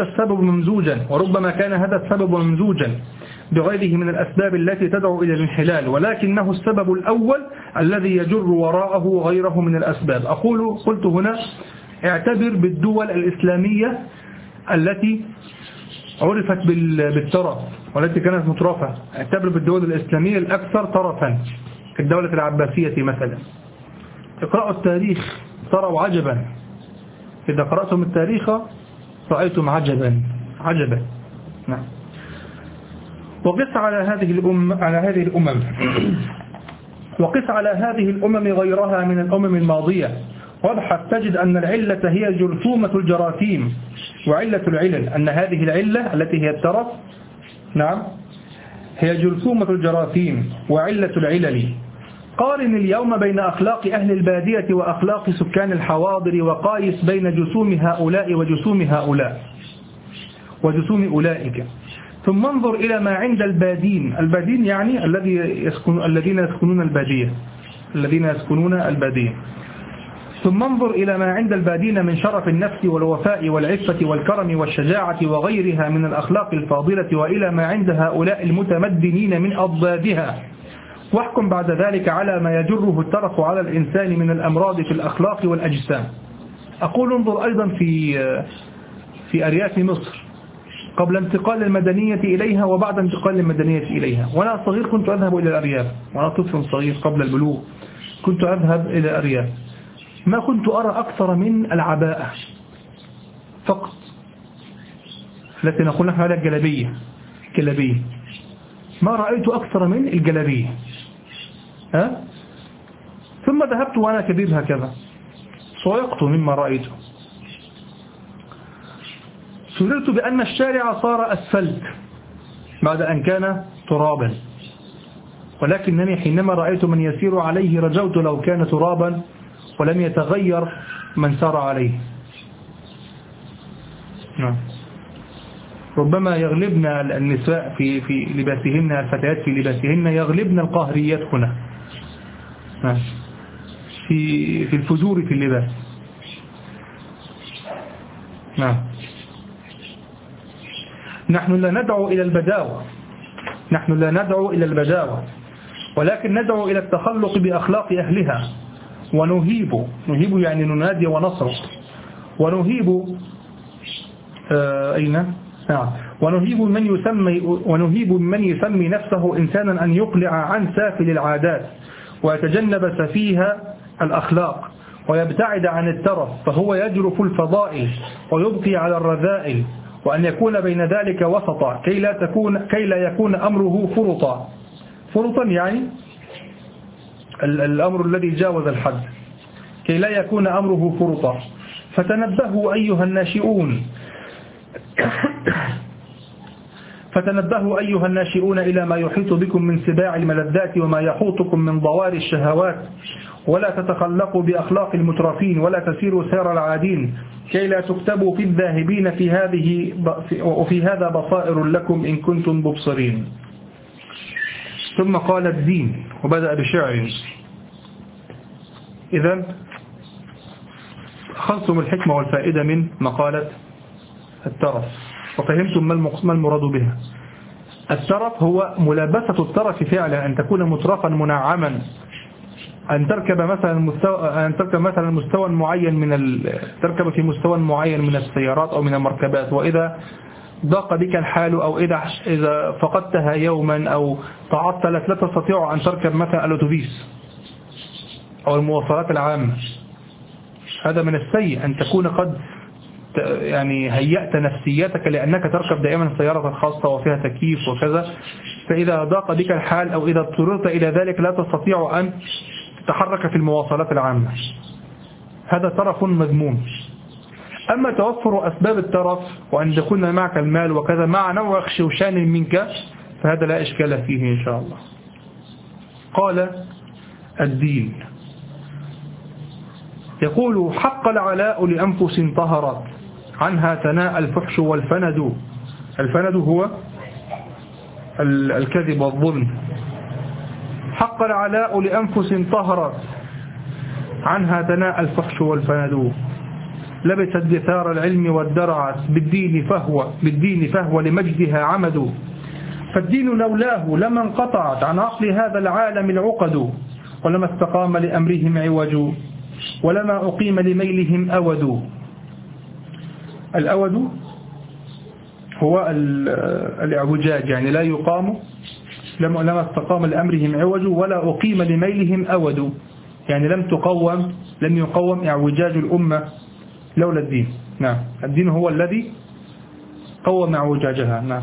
السبب ممزوجا بغيره من الأسباب التي تدعو إلى الانحلال، ولكنه السبب الأول الذي يجر وراءه غيره من الأسباب. قلت هنا اعتبر بالدول الإسلامية التي عرفت بالترف والتي كانت مترفة. اعتبر بالدول الإسلامية الأكثر طرفا كالدولة العباسية مثلا. اقرأوا التاريخ تروا عجبا. إذا قرأتم التاريخ رأيتم عجبا. نعم. وقس على هذه الأمم وقس على هذه الأمم غيرها من الأمم الماضية، وابحث تجد أن العلة هي جرثومة الجراثيم وعلة العلل، أن هذه العلة التي هي الترف، نعم، هي جرثومة الجراثيم وعلة العلل. قارن اليوم بين أخلاق أهل البادية وأخلاق سكان الحواضر، وقايس بين جسوم هؤلاء وجسوم أولئك، ثم انظر إلى ما عند البادين يعني الذين يسكنون البادية. ثم انظر إلى ما عند البادين من شرف النفس والوفاء والعفة والكرم والشجاعة وغيرها من الأخلاق الفاضلة، وإلى ما عند هؤلاء المتمدنين من أضدادها، واحكم بعد ذلك على ما يجره الترف على الإنسان من الأمراض في الأخلاق والأجسام. أقول انظر أيضا في أرياف مصر قبل انتقال المدنية إليها وبعد انتقال المدنية إليها. وأنا صغير كنت أذهب إلى الأرياف، وأنا طفل صغير قبل البلوغ كنت أذهب إلى الأرياف، ما كنت أرى أكثر من العباءة فقط التي نقول نحن عليها الجلبية، ما رأيت أكثر من الجلبية. ثم ذهبت وأنا كبير هكذا صعقت مما رأيته، سررت بأن الشارع صار أسفلت بعد أن كان ترابا، ولكنني حينما رأيت من يسير عليه رجوت لو كان ترابا ولم يتغير من سار عليه. نعم. ربما يغلبن النساء في لباسهن، الفتيات في لباسهن يغلبن القاهريات هنا. نعم. في الفجور في اللباس. نعم. نحن لا ندعو إلى البداوة، نحن لا ندعو إلى البداوة، ولكن ندعو إلى التخلق بأخلاق أهلها، ونهيب يعني ننادي ونصرخ، ونهيب ونهيب من يسمي نفسه إنسانا أن يقلع عن سافل العادات ويتجنب سفيها الأخلاق ويبتعد عن الترف، فهو يجرف الفضائل ويبقي على الرذائل، وأن يكون بين ذلك وسطا كي لا يكون أمره فرطا يعني الأمر الذي جاوز الحد، كي لا يكون أمره فرطا. فتنبهوا أيها الناشئون إلى ما يحيط بكم من سباع الملذات وما يحوطكم من ضوار الشهوات، ولا تتخلقوا بأخلاق المترفين ولا تسيروا سير العادين، كي لا تكتبوا في الذاهبين وفي هذا بصائر لكم إن كنتم مبصرين. ثم قال الدين وبدأ بشعر. إذن أخذتم الحكمة والفائدة من مقالة الترف، وفهمتم ما المراد بها. الترف هو ملابسة الترف فعلا، أن تكون مترفا منعما، أن تركب مثلا مستوى معين تركب في مستوى معين من السيارات أو من المركبات، وإذا ضاق بك الحال أو إذا فقدتها يوما أو تعطلت لا تستطيع أن تركب مثلا الأتوبيس أو المواصلات العامة. هذا من السيء أن تكون قد يعني هيأت نفسيتك لأنك تركب دائما السيارة الخاصة وفيها تكييف وكذا، فإذا ضاق بك الحال أو إذا اضطررت إلى ذلك لا تستطيع أن تتحرك في المواصلات العامة. هذا ترف مذموم. أما توفر أسباب الترف وأن يكون معك المال وكذا مع نوع خشوشان منك فهذا لا إشكال فيه إن شاء الله. قال الدين يقول: حق العلاء لأنفس طهرت عنها ثناء الفحش والفند. الفند هو الكذب والظلم. حق العلاء لأنفس طهرت عنها ثناء الفحش والفند، لبست دثار العلم وادرعت بالدين فهو لمجدها عمد، فالدين لولاه لما انقطعت عن عقل هذا العالم العقد، ولما استقام لأمرهم عوج ولما أقيم لميلهم أود. الأود هو الاعوجاج، يعني لا يقام، لما استقام لأمرهم عوج ولا أقيم لميلهم أود، يعني لم يقوم اعوجاج الأمة لولا الدين. نعم، الدين هو الذي قوم اعوجاجها. نعم.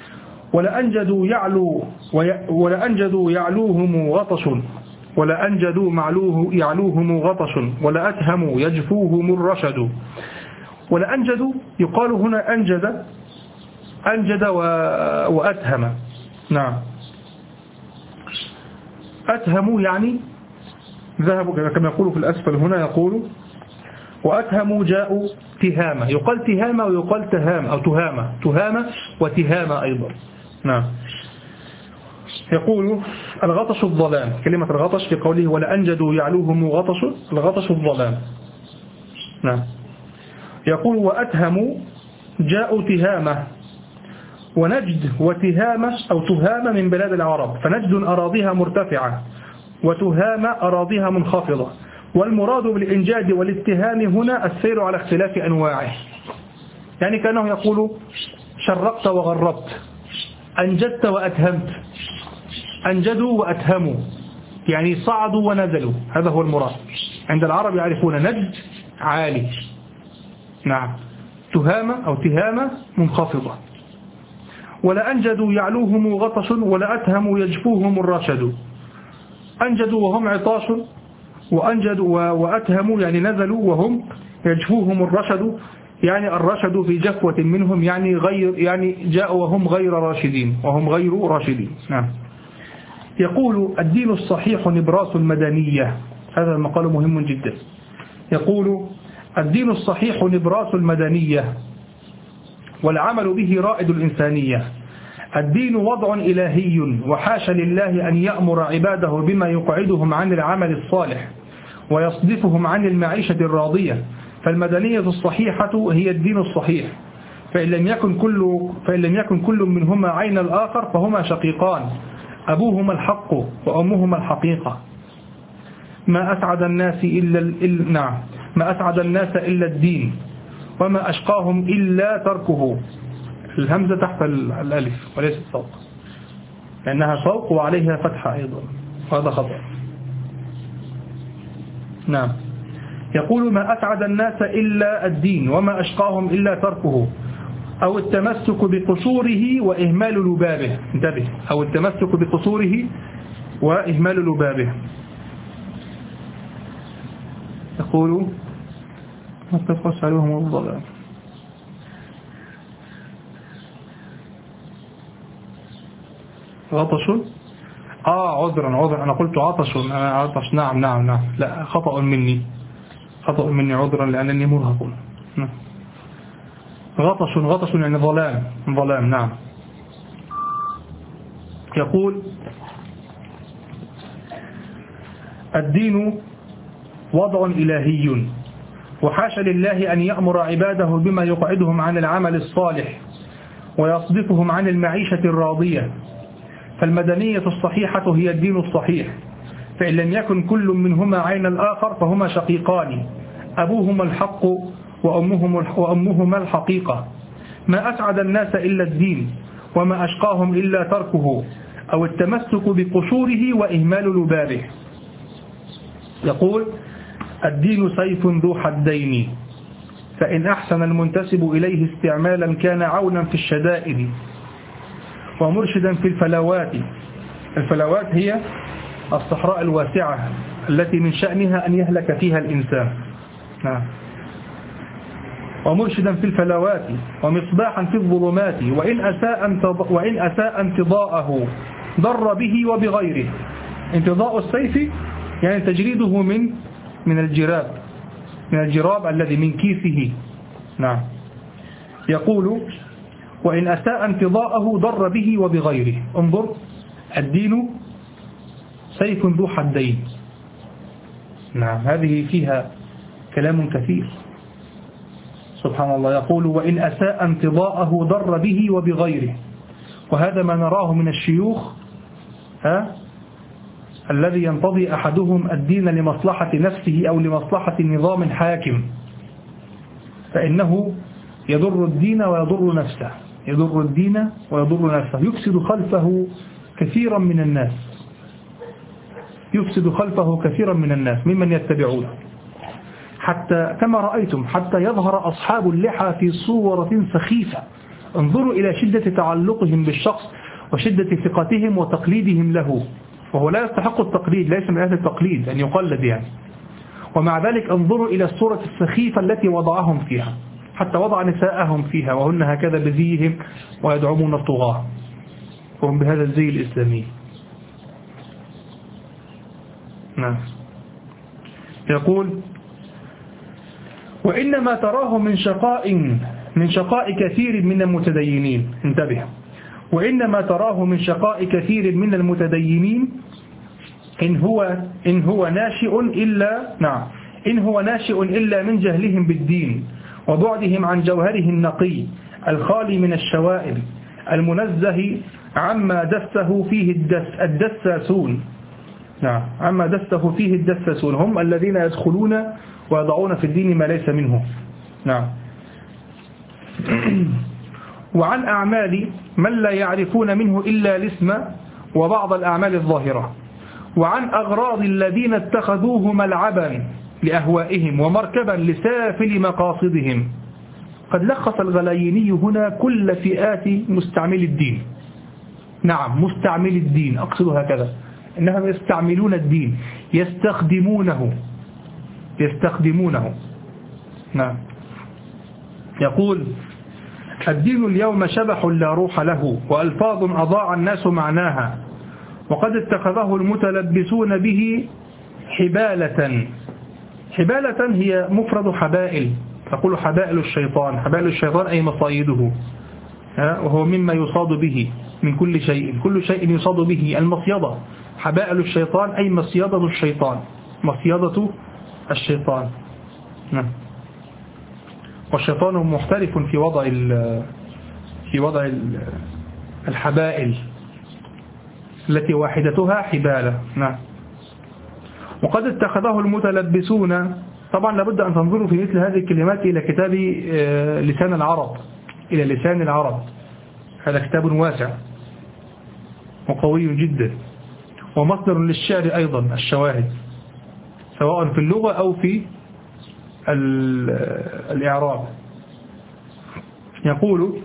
ولأنجدوا يعلوهم غطش، ولأنجدوا يعلوهم غطش، ولأتهموا يجفوهم الرشد. ولأنجدوا يقال هنا أنجد وأتهم. نعم. أتهموا يعني ذهبوا كما يقول في الأسفل هنا، يقول وأتهموا جاءوا تهامة، يقال تهامة ويقال تهام أو تهامة وتهامة أيضا. نعم. يقول الغطش الظلام، كلمة الغطش في قوله ولأنجدوا يعلوهم غطش، الغطش الظلام. نعم. يقول وأتهموا جاءوا تهامة، ونجد وتهامة أو تهامة من بلاد العرب، فنجد أراضيها مرتفعة وتهامة أراضيها منخفضة، والمراد بالإنجاد والاتهام هنا السير على اختلاف أنواعه، يعني كأنه يقول شرقت وغربت، أنجدت وأتهمت، أنجدوا وأتهموا، يعني صعدوا ونزلوا، هذا هو المراد. عند العرب يعرفون نجد عالي، نعم، تهامة أو تهامة منخفضة. ولأنجدوا يعلوهم غطش، ولأتهموا يجفوهم الرشد. أنجدوا وهم عطاش، وأنجدوا وأتهموا يعني نزلوا وهم يجفوهم الرشد، يعني الرشد في جفوة منهم، يعني جاءوا وهم غير راشدين. نعم. يقول الدين الصحيح نبراس المدنية، هذا المقال مهم جدا. يقول الدين الصحيح نبراس المدنية، والعمل به رائد الإنسانية. الدين وضع إلهي، وحاش لله أن يأمر عباده بما يقعدهم عن العمل الصالح ويصدفهم عن المعيشة الراضية. فالمدنية الصحيحة هي الدين الصحيح، فإن لم يكن كل منهما عين الآخر فهما شقيقان، أبوهما الحق وأمهما الحقيقة. ما أسعد الناس إلا الدين، وما أشقاهم إلا تركه. الهمزة تحت الألف وليس فوق، لأنها فوق وعليها فتحة أيضا، وهذا خطأ. نعم. يقول ما أسعد الناس إلا الدين، وما أشقاهم إلا تركه، أو التمسك بقصوره وإهمال لبابه. انتبه، أو التمسك بقصوره وإهمال لبابه. يقول ما تفقس عليهم الظلام. عطش؟ عذرا أنا قلت عطش. نعم لا، خطأ مني عذرا لأنني مرهق. غطش يعني ظلام. نعم. يقول الدين وضع إلهي، وحاش لله أن يأمر عباده بما يقعدهم عن العمل الصالح ويصدفهم عن المعيشة الراضية. فالمدنية الصحيحة هي الدين الصحيح، فإن لم يكن كل منهما عين الآخر فهما شقيقان، أبوهما الحق وأمهما الحقيقة. ما أسعد الناس إلا الدين، وما أشقاهم إلا تركه، أو التمسك بقشوره وإهمال لبابه. يقول الدين سيف ذو حدين، فإن أحسن المنتسب إليه استعمالا كان عونا في الشدائد ومرشدا في الفلوات. الفلوات هي الصحراء الواسعة التي من شأنها أن يهلك فيها الإنسان. نعم. ومرشدا في الفلوات ومصباحا في الظلمات، وإن أساء انتضاءه ضر به وبغيره. انتضاء السيف يعني تجريده من الجراب الذي من كيسه. نعم. يقول وإن أساء انتضاءه ضر به وبغيره. انظر، الدين سيف ذو حدين. نعم، هذه فيها كلام كثير. سبحان الله. يقول وإن أساء انتضاءه ضر به وبغيره، وهذا ما نراه من الشيوخ الذي ينتضي أحدهم الدين لمصلحة نفسه أو لمصلحة نظام حاكم، فإنه يضر الدين ويضر نفسه، يفسد خلفه كثيرا من الناس ممن يتبعونه، حتى كما رأيتم حتى يظهر أصحاب اللحى في صورة سخيفة. انظروا إلى شدة تعلقهم بالشخص وشدة ثقتهم وتقليدهم له، وهو لا يستحق التقليد، ليس من أهل التقليد أن يقلد يعني. ومع ذلك انظروا إلى الصورة السخيفة التي وضعهم فيها، حتى وضع نساءهم فيها وهن هكذا بزيهم ويدعمون الطغاة وهم بهذا الزي الإسلامي. نعم. يقول وإنما تراه من شقاء كثير من المتدينين. انتبه، وإنما تراه من شقاء كثير من المتدينين إن هو ناشئ إلا من جهلهم بالدين وبعدهم عن جوهره النقي الخالي من الشوائب المنزه عما دسه فيه الدساسون. نعم، عما دسه فيه الدساسون، هم الذين يدخلون ويضعون في الدين ما ليس منه. نعم. وعن أعمال من لا يعرفون منه إلا الاسم وبعض الأعمال الظاهرة، وعن أغراض الذين اتخذوه ملعبا لأهوائهم ومركبا لسافل مقاصدهم. قد لخص الغلايني هنا كل فئات مستعمل الدين. نعم، مستعمل الدين، أقصد هكذا، إنهم يستعملون الدين، يستخدمونه. نعم. يقول الدين اليوم شبح لا روح له، وألفاظ أضاع الناس معناها، وقد اتخذه المتلبسون به حبالة. حبالة هي مفرد حبائل، تقول حبائل الشيطان أي مصايده. وهو مما يصاد به من كل شيء، كل شيء يصاد به. المصيدة حبائل الشيطان أي مصيدة الشيطان، مصيدة الشيطان. والشيطان مختلف في وضع الحبائل التي واحدتها حبالة. وقد اتخذه المتلبسون. طبعا لابد أن تنظروا في مثل هذه الكلمات إلى كتاب لسان العرب، إلى لسان العرب. هذا كتاب واسع وقوي جدا، ومصدر للشعر أيضا، الشواهد سواء في اللغة أو في الإعراب. يقول: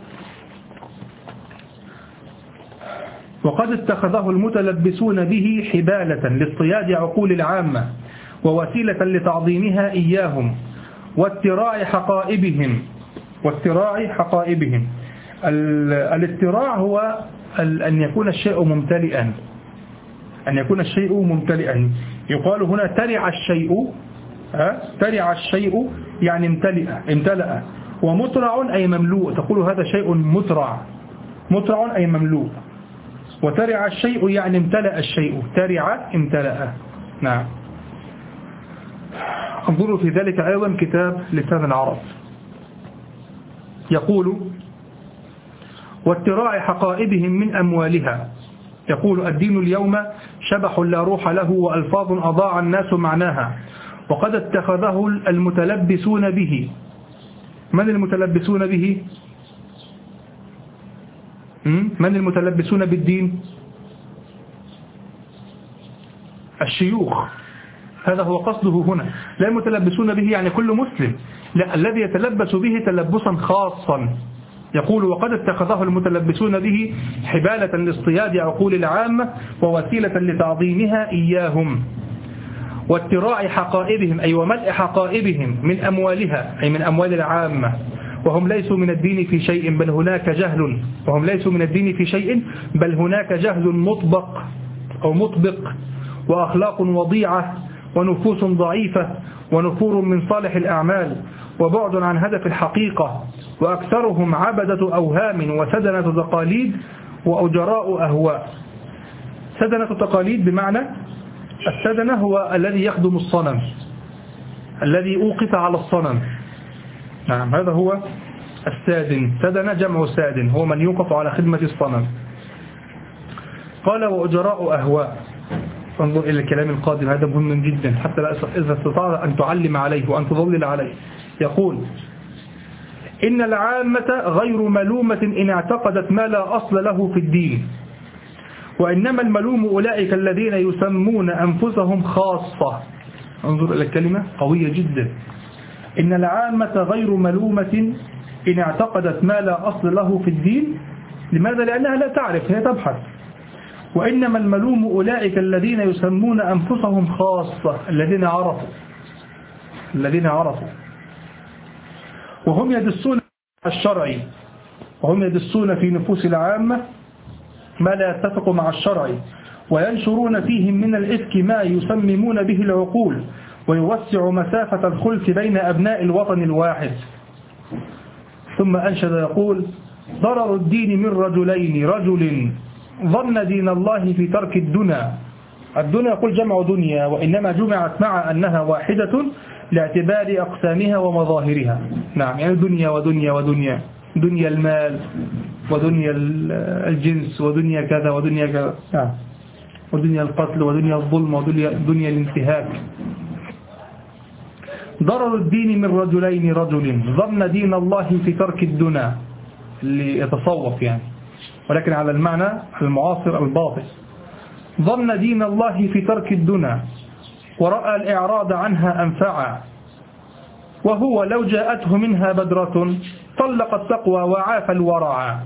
وقد اتخذه المتلبسون به حبالة لاصطياد عقول العامة ووسيلة لتعظيمها إياهم واتراع حقائبهم. الاتراع هو أن يكون الشيء ممتلئا، يقال هنا ترع الشيء يعني امتلأ. ومترع أي مملوء، تقول هذا شيء مترع أي مملوء. وترع الشيء يعني امتلأ الشيء، ترع امتلأ. نعم. انظروا في ذلك أيضا كتاب لسان العرب. يقول: واتراع حقائبهم من أموالها. يقول: الدين اليوم شبح لا روح له وألفاظ أضاع الناس معناها، وقد اتخذه المتلبسون به. من المتلبسون به؟ من المتلبسون بالدين؟ الشيوخ. هذا هو قصده هنا، لا المتلبسون به يعني كل مسلم، لا، الذي يتلبس به تلبسا خاصا. يقول: وقد اتخذه المتلبسون به حبالة لاصطياد عقول العامة ووسيلة لتعظيمها إياهم واتراع حقائبهم، أي وملء حقائبهم من أموالها، أي من أموال العامة. وهم ليسوا من الدين في شيء بل هناك جهل، مطبق وأخلاق وضيعة ونفوس ضعيفة ونفور من صالح الأعمال وبعد عن هدف الحقيقة، وأكثرهم عبدة أوهام وسدنة تقاليد وأجراء أهواء. سدنة تقاليد بمعنى السدنة هو الذي يخدم الصنم، الذي أوقف على الصنم. نعم، هذا هو السادن. سدنة جمع سادن، هو من يوقف على خدمة الصنم. قال: وأجراء أهواء. انظر إلى الكلام القادم، هذا مهم جدا حتى إذا استطاع أن تعلم عليه وأن تضلل عليه. يقول: إن العامة غير ملومة إن اعتقدت ما لا أصل له في الدين، وإنما الملوم أولئك الذين يسمون أنفسهم خاصة. انظر إلى الكلمة قوية جدا. إن العامة غير ملومة إن اعتقدت ما لا أصل له في الدين. لماذا؟ لأنها لا تعرف، هي تبحث. وإنما الملوم أولئك الذين يسمون أنفسهم خاصة، الذين عرفوا وهم يدسون الشرعي، وهم يدسون في نفوس العامة ما لا يتفق مع الشرع، وينشرون فيهم من الإفك ما يسممون به العقول، ويوسع مسافة الخلف بين أبناء الوطن الواحد. ثم أنشد يقول: ضرر الدين من رجلين، رجل ظن دين الله في ترك الدنيا. الدنيا يقول جمع دنيا، وإنما جمعت مع أنها واحدة لاعتبار أقسامها ومظاهرها. نعم، يعني دنيا ودنيا ودنيا، دنيا المال ودنيا الجنس ودنيا كذا ودنيا كذا، نعم، ودنيا القتل ودنيا الظلم ودنيا الانتهاك. ضرر الدين من رجلين، رجل ظن دين الله في ترك الدنيا، اللي يتصوف يعني، ولكن على المعنى المعاصر الباطل. ظن دين الله في ترك الدنيا ورأى الإعراض عنها أنفعا، وهو لو جاءته منها بدرة طلق التقوى وعاف الورع،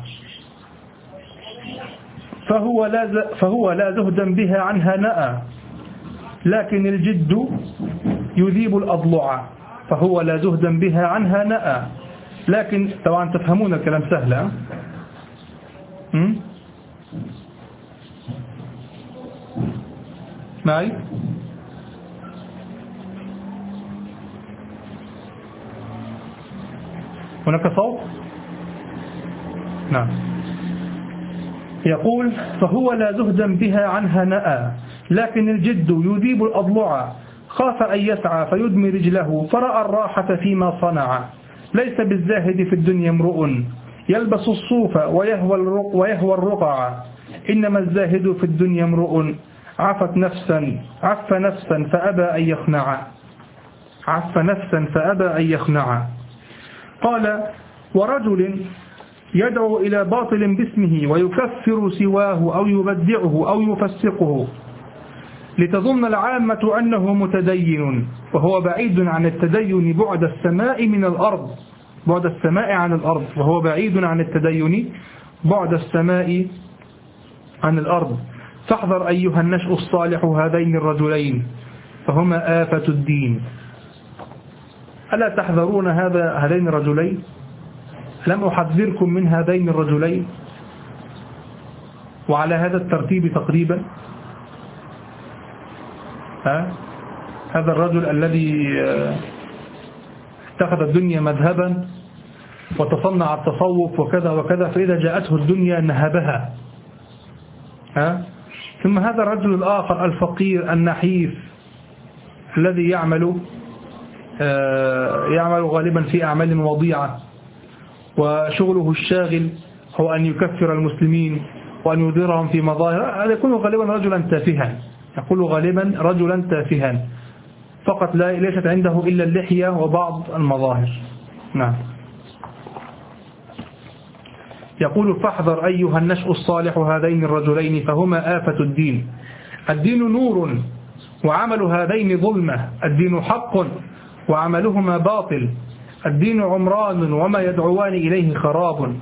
فهو لا زهدا بها عنها نأى، لكن الجد يذيب الأضلع. فهو لا زهدا بها عنها نأى، لكن طبعا تفهمون الكلام سهل. معي؟ هناك صوت؟ نعم. يقول فهو لا زهدا بها عنها نأى، لكن الجد يذيب الأضلع، خاف أن يسعى فيدمي رجله، فرأى الراحة فيما صنع. ليس بالزاهد في الدنيا امرؤ يلبس الصوف ويهوى الرقع، إنما الزاهد في الدنيا امرؤ عف نفسا فأبى أن يخنع. عف نفسا فأبى أن يخنع. قال ورجل يدعو إلى باطل باسمه ويكفر سواه أو يبدعه أو يفسقه، لتظن العامة أنه متدين، وهو بعيد عن التدين بعد السماء من الأرض، بعد السماء عن الأرض، وهو بعيد عن التدين بعد السماء عن الأرض. فاحذر أيها النشء الصالح هذين الرجلين فهما آفة الدين. ألا تحذرون هذين الرجلين؟ لم أحذركم من هذين الرجلين؟ وعلى هذا الترتيب تقريبا. هذا الرجل الذي اتخذ الدنيا مذهبا وتصنع التصوف وكذا وكذا، فإذا جاءته الدنيا نهبها. ثم هذا الرجل الآخر الفقير النحيف الذي يعمل غالبا في أعمال وضيعة، وشغله الشاغل هو أن يكفر المسلمين وأن يديرهم في مظاهر. هذا يكون غالبا رجلا تافها، يقول غالبا رجلا تافها فقط، ليست عنده إلا اللحية وبعض المظاهر. نعم. يقول فاحذر أيها النشء الصالح هذين الرجلين فهما آفة الدين. الدين نور وعمل هذين ظلمة، الدين حق وعملهما باطل، الدين عمران وما يدعوان إليه خراب.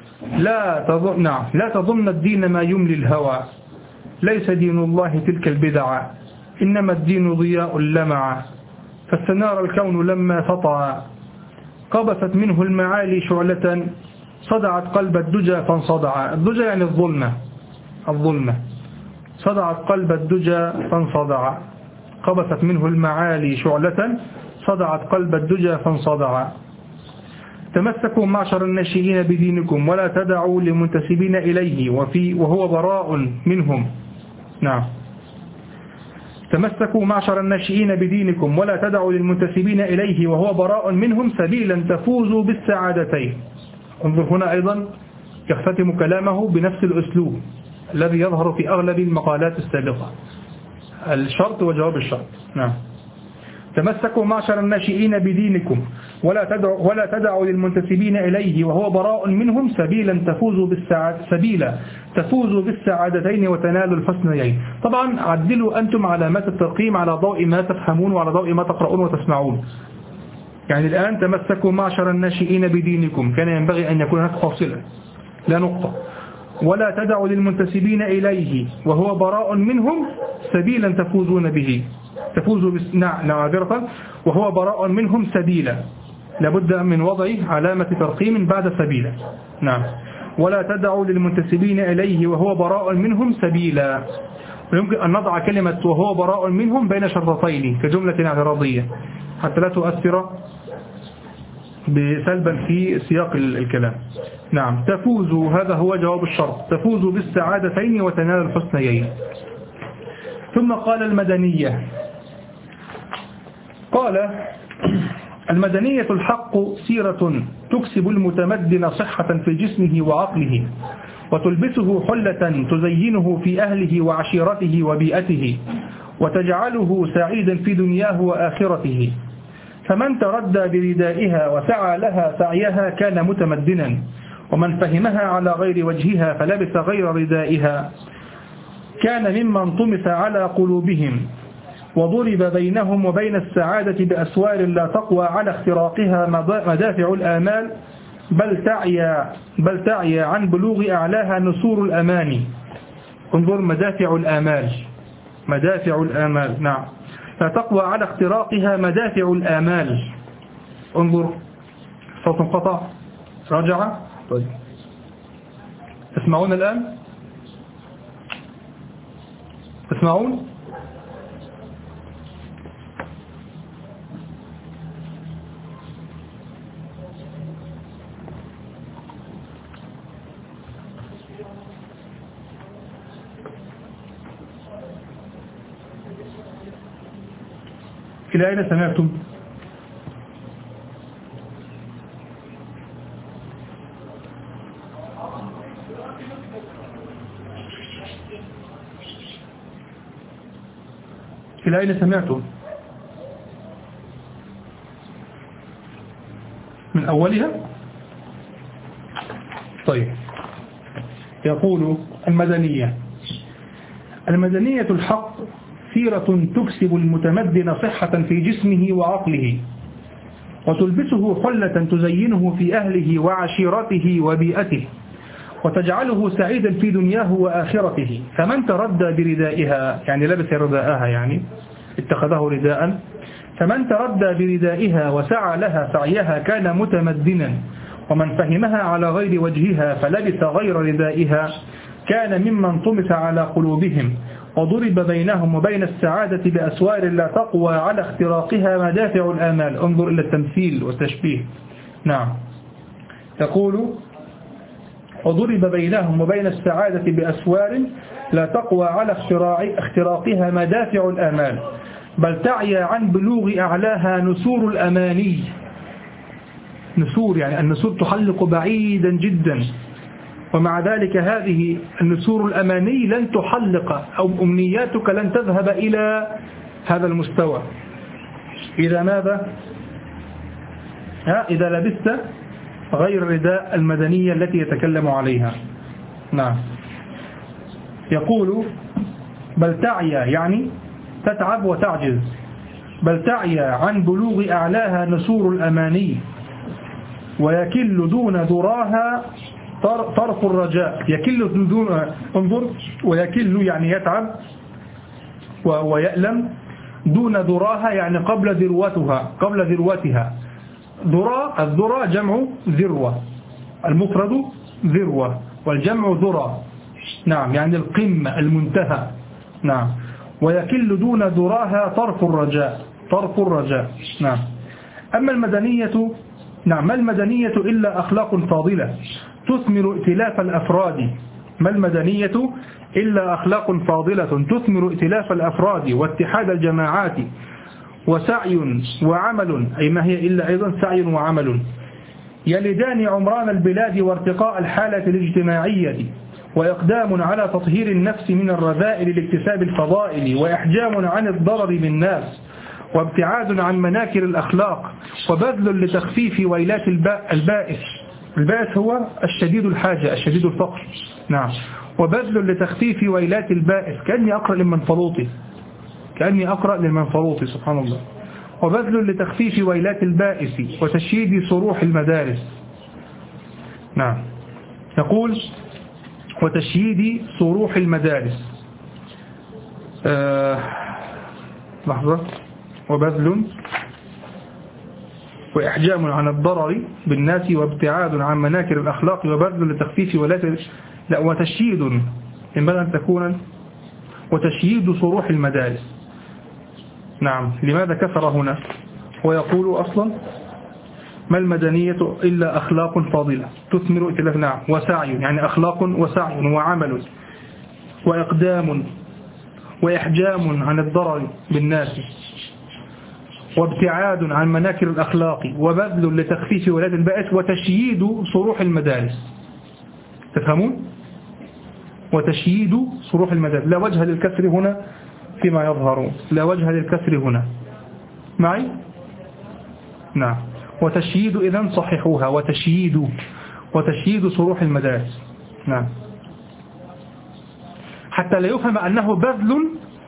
لا تظن الدين ما يملي الهوى، ليس دين الله تلك البدع، إنما الدين ضياء لمع، فاستنار الكون لما سطع، قبست منه المعالي شعلة، صدعت قلب الدجى فانصدع. الدجى يعني الظلمة. صدعت قلب الدجى فانصدع، قبست منه المعالي شعلة، صدعت قلب الدجى فانصدع. تمسكوا معشر الناشئين بدينكم ولا تدعوا لمنتسبين إليه وهو براء منهم. نعم. تمسكوا معشر الناشئين بدينكم ولا تدعوا للمنتسبين إليه وهو براء منهم سبيلا تفوزوا بالسعادتين. انظر هنا أيضا يختتم كلامه بنفس الأسلوب الذي يظهر في أغلب المقالات السابقة، الشرط وجواب الشرط. نعم. تمسكوا معشر الناشئين بدينكم ولا تدعوا للمنتسبين إليه وهو براء منهم سبيلا تفوزوا بالسعادتين وتنالوا الحسنيين. طبعا عدلوا أنتم علامات الترقيم على ضوء ما تفهمون وعلى ضوء ما تقرؤون وتسمعون. يعني الآن تمسكوا معشر الناشئين بدينكم، كان ينبغي أن يكون هناك فاصلة لا نقطة. ولا تدعوا للمنتسبين إليه وهو براء منهم سبيلا تفوزون به، وهو براء منهم سبيلا، لابد من وضع علامة ترقيم بعد سبيلا. نعم. ولا تدعوا للمنتسبين إليه وهو براء منهم سبيلا، ويمكن أن نضع كلمة وهو براء منهم بين شرطتين كجملة اعتراضية حتى لا تؤثر بسلبا في سياق الكلام. نعم. تفوزوا، هذا هو جواب الشرط، تفوزوا بالسعادتين وتنال الحسنيين. ثم قال المدنية، قال المدنية الحق سيرة تكسب المتمدن صحة في جسمه وعقله، وتلبسه حلة تزينه في أهله وعشيرته وبيئته، وتجعله سعيدا في دنياه وآخرته. فمن تردى بردائها وسعى لها سعيها كان متمدنا، ومن فهمها على غير وجهها فلبس غير ردائها كان ممن طمس على قلوبهم، وضرب بينهم وبين السعادة بأسوار لا تقوى على اختراقها مدافع الآمال، بل تعيا عن بلوغ أعلاها نسور الأماني. انظر مدافع الآمال. نعم. لا تقوى على اختراقها مدافع الآمال. انظر صوت انقطع، رجع. طيب تسمعون الآن؟ تسمعون؟ إلى أين سمعتم؟ إلى أين سمعتم؟ من أولها؟ طيب، يقول المدنية الحق سيرة تكسب المتمدن صحة في جسمه وعقله، وتلبسه حلة تزينه في أهله وعشيرته وبيئته، وتجعله سعيدا في دنياه وآخرته. فمن تردى بردائها، يعني لبس رداءها، يعني اتخذه رداء، فمن تردى بردائها وسعى لها سعيها كان متمدنا، ومن فهمها على غير وجهها فلبس غير ردائها كان ممن طمس على قلوبهم، وضرب بينهم وبين السعادة بأسوار لا تقوى على اختراقها مدافع الآمال. انظر إلى التمثيل والتشبيه. نعم، تقول وضرب بينهم وبين السعادة بأسوار لا تقوى على اختراقها مدافع الآمال، بل تعيا عن بلوغ أعلاها نسور الأماني. نسور يعني النسور تحلق بعيدا جدا، ومع ذلك هذه النسور الأماني لن تحلق، أو أمنياتك لن تذهب إلى هذا المستوى. إذا ماذا؟ إذا لبست غير رداء المدنية التي يتكلم عليها. نعم، يقول بل تعيا يعني تتعب وتعجز، بل تعيا عن بلوغ أعلاها نسور الأماني، ويكل دون ذراها طرف الرجاء. يكل دون، انظر، ويكل يعني يتعب ويألم، دون ذراها يعني قبل ذروتها. الذرة جمع ذروة، المفرد ذروة والجمع ذرة. نعم، يعني القمة، المنتهى. نعم، ويكل دون ذراها طرف الرجاء. نعم. أما المدنية، نعم، ما المدنية إلا أخلاق فاضلة تثمر ائتلاف الأفراد. ما المدنية إلا أخلاق فاضلة تثمر ائتلاف الأفراد واتحاد الجماعات، وسعي وعمل، أي ما هي إلا أيضا سعي وعمل، يلدان عمران البلاد وارتقاء الحالة الاجتماعية، وإقدام على تطهير النفس من الرذائل لاكتساب الفضائل، وإحجام عن الضرر بالناس، وابتعاد عن مناكر الأخلاق، وبذل لتخفيف ويلات البائس. البائس هو الشديد الحاجة، الشديد الفقر. نعم، وبذل لتخفيف ويلات البائس. كأني أقرأ للمنفلوطي، سبحان الله. وبذل لتخفيف ويلات البائس وتشييد صروح المدارس. نعم، يقول وتشييد صروح المدارس. لحظة. وبذل وإحجام عن الضرر بالناس، وابتعاد عن مناكر الأخلاق، وبذل لتخفيف ويلات، لا، وتشييد، ينبغي أن تكون وتشييد صروح المدارس. نعم، لماذا كثر هنا؟ ويقول أصلا ما المدنية إلا أخلاق فاضلة تثمر ائتلاف. نعم، وسعي يعني أخلاق وسعي وعمل، وإقدام وإحجام عن الضرر بالناس، وابتعاد عن مناكر الأخلاق، وبذل لتخفيف ولاة البائس، وتشييد صروح المدارس. تفهمون؟ وتشييد صروح المدارس. لا وجه للكسر هنا فيما يظهر، لا وجه للكسر هنا معي. نعم، وتشييد، إذن صححوها، وتشييد صروح المدارس. نعم، حتى لا يفهم أنه بذل،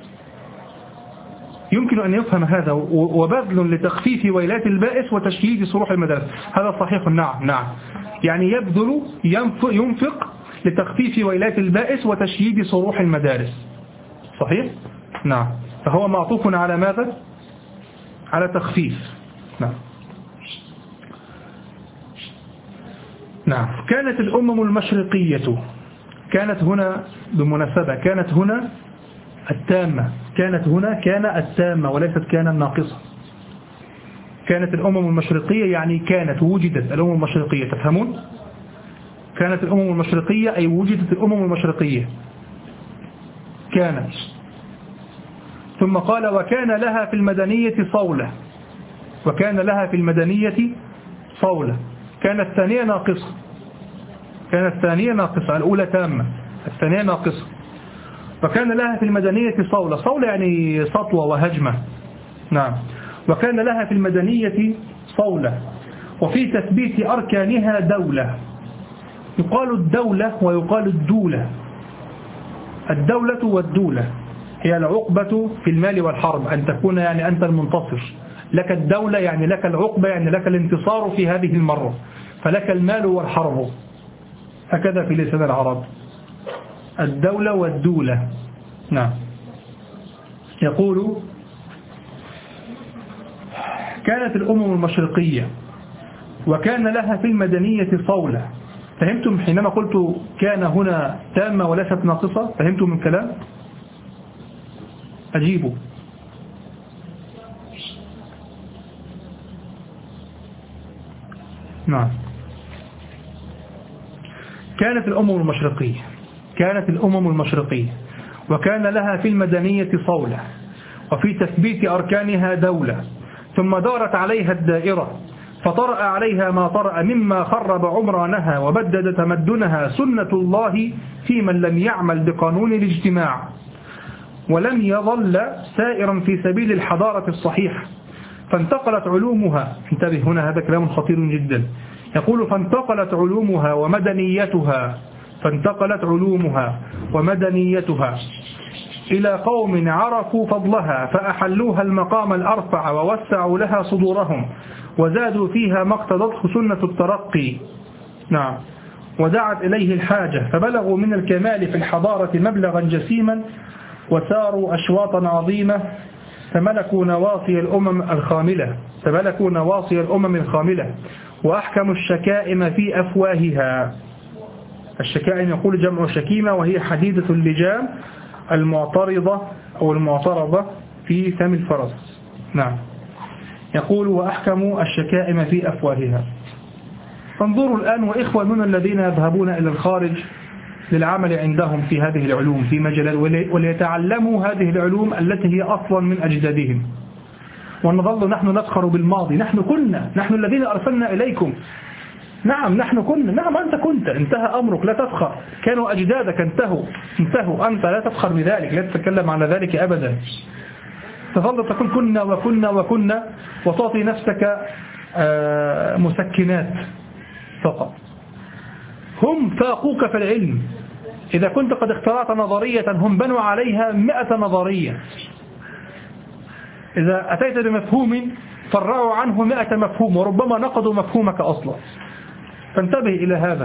يمكن أن يفهم هذا، وبذل لتخفيف ويلات البائس وتشييد صروح المدارس، هذا صحيح. نعم، يعني يبذل، ينفق لتخفيف ويلات البائس وتشييد صروح المدارس. صحيح؟ نعم، فهو معطوف على ماذا؟ على تخفيف. نعم. كانت الأمم المشرقية، كانت هنا بالمناسبة، كانت هنا التامة، كانت هنا كان التامة وليست كان الناقصة. كانت الأمم المشرقية يعني كانت، وجدت الأمم المشرقية. تفهمون؟ كانت الأمم المشرقية أي وجدت الأمم المشرقية. كانت. ثم قال وكان لها في المدنية صولة. وكان لها في المدنية صولة. كانت الثانية ناقصة. كانت الثانية ناقصة، الأولى تامة، الثانية ناقصة. وكان لها في المدنية صولة. صولة يعني سطوة وهجمة. نعم. وكان لها في المدنية صولة، وفي تثبيت أركانها دولة. يقال الدولة ويقال الدولة. الدولة والدولة هي العقبة في المال والحرب، أن تكون يعني أنت المنتصر. لك الدولة يعني لك العقبة، يعني لك الانتصار في هذه المرة، فلك المال والحرب. هكذا في لسان العرب، الدولة والدولة. نعم. يقول كانت الأمم المشرقية وكان لها في المدنية صولة. فهمتم حينما قلت كان هنا تامة وليست ناقصة؟ فهمتم من كلام؟ أجيبوا. نعم. كانت الأمم المشرقية وكان لها في المدنية صولة، وفي تثبيت أركانها دولة، ثم دارت عليها الدائرة، فطرأ عليها ما طرأ مما خرب عمرانها وبدد تمدنها سنة الله في من لم يعمل بقانون الاجتماع، ولم يظل سائرا في سبيل الحضارة الصحيحة. فانتقلت علومها، انتبه هنا هذا كلام خطير جدا، يقول فانتقلت علومها ومدنيتها إلى قوم عرفوا فضلها فأحلوها المقام الأرفع ووسعوا لها صدورهم وزادوا فيها ما اقتضته سنة الترقي. نعم. ودعت إليه الحاجة، فبلغوا من الكمال في الحضارة مبلغا جسيما، وساروا أشواطا عظيمة، فملكوا نواصي الأمم الخاملة وأحكموا الشكائم في أفواهها. الشكائم يقول جمع شكيمة، وهي حديدة اللجام المعترضة أو المعترضة في فم الفرس. نعم. يقول وأحكموا الشكائم في أفواهها. فانظروا الآن وإخواننا الذين يذهبون إلى الخارج للعمل عندهم في هذه العلوم في مجال وليتعلموا هذه العلوم التي هي أصلا من أجدادهم، ونظل نحن نفخر بالماضي. نحن الذين أرسلنا إليكم. نعم نحن كنا. نعم أنت كنت، انتهى أمرك، لا تفخر. كانوا أجدادك انتهوا، أنت لا تفخر بذلك، لا تتكلم عن ذلك أبدا. تظل تقول كنا وتعطي نفسك مسكنات فقط. هم فاقوك في العلم. إذا كنت قد اخترعت نظرية هم بنوا عليها 100 نظرية. إذا أتيت بمفهوم فرعوا عنه 100 مفهوم، وربما نقضوا مفهومك أصلا. فانتبه إلى هذا.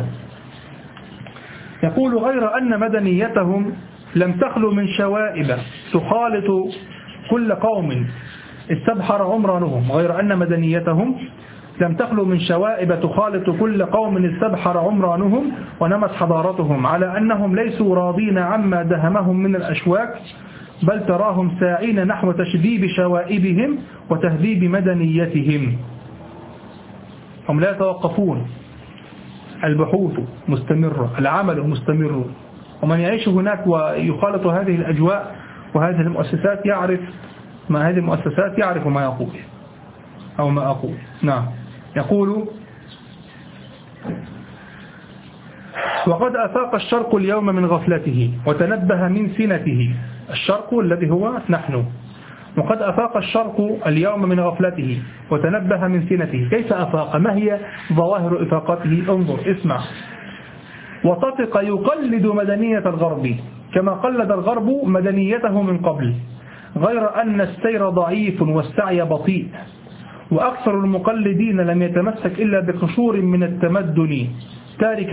يقول غير أن مدنيتهم لم تخلو من شوائب تخالط كل قوم استبحر عمرانهم. غير أن مدنيتهم لم تخلو من شوائب تخالط كل قوم استبحر عمرانهم ونمت حضارتهم، على أنهم ليسوا راضين عما دهمهم من الأشواك، بل تراهم ساعين نحو تشذيب شوائبهم وتهذيب مدنيتهم. هم لا يتوقفون، البحوث مستمرة، العمل مستمر. ومن يعيش هناك ويخالط هذه الأجواء وهذه المؤسسات يعرف ما هذه المؤسسات، يعرف ما يقول أو ما أقول. نعم. يقول وقد أفاق الشرق اليوم من غفلته وتنبه من سنته. الشرق الذي هو نحن. وقد أفاق الشرق اليوم من غفلته وتنبه من سنته. كيف أفاق؟ ما هي ظواهر إفاقته؟ انظر اسمع. وطفق يقلد مدنية الغرب كما قلد الغرب مدنيته من قبل، غير أن السير ضعيف والسعي بطيء، وأكثر المقلدين لم يتمسك إلا بقشور من التمدن تاركا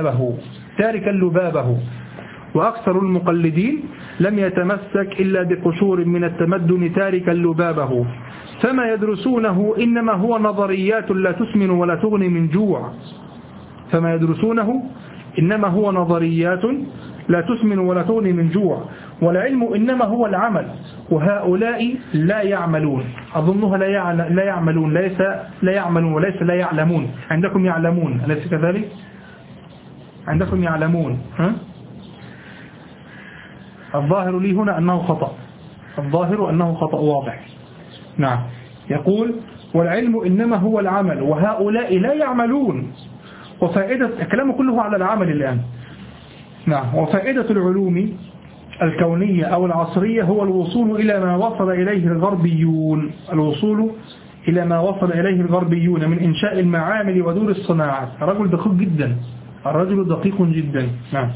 لبابه. وأكثر المقلدين لم يتمسك إلا بقشور من التمدن تاركا لبابه، فما يدرسونه إنما هو نظريات لا تسمن ولا تغني من جوع. فما يدرسونه إنما هو نظريات لا تسمن ولا تغني من جوع، والعلم إنما هو العمل، وهؤلاء لا يعملون. أظنها لا يعملون، ليس لا يعملون وليس لا يعلمون. عندكم يعلمون أليس كذلك؟ عندكم يعلمون. الظاهر لي هنا أنه خطأ. الظاهر أنه خطأ واضح. نعم. يقول والعلم إنما هو العمل وهؤلاء لا يعملون، وفائدة كلامه كله على العمل الآن. نعم. وفائدة العلوم الكونية أو العصرية هو الوصول إلى ما وصل إليه الغربيون، الوصول إلى ما وصل إليه الغربيون من إنشاء المعامل ودور الصناعات. الرجل دقيق جدا، الرجل دقيق جدا. نعم.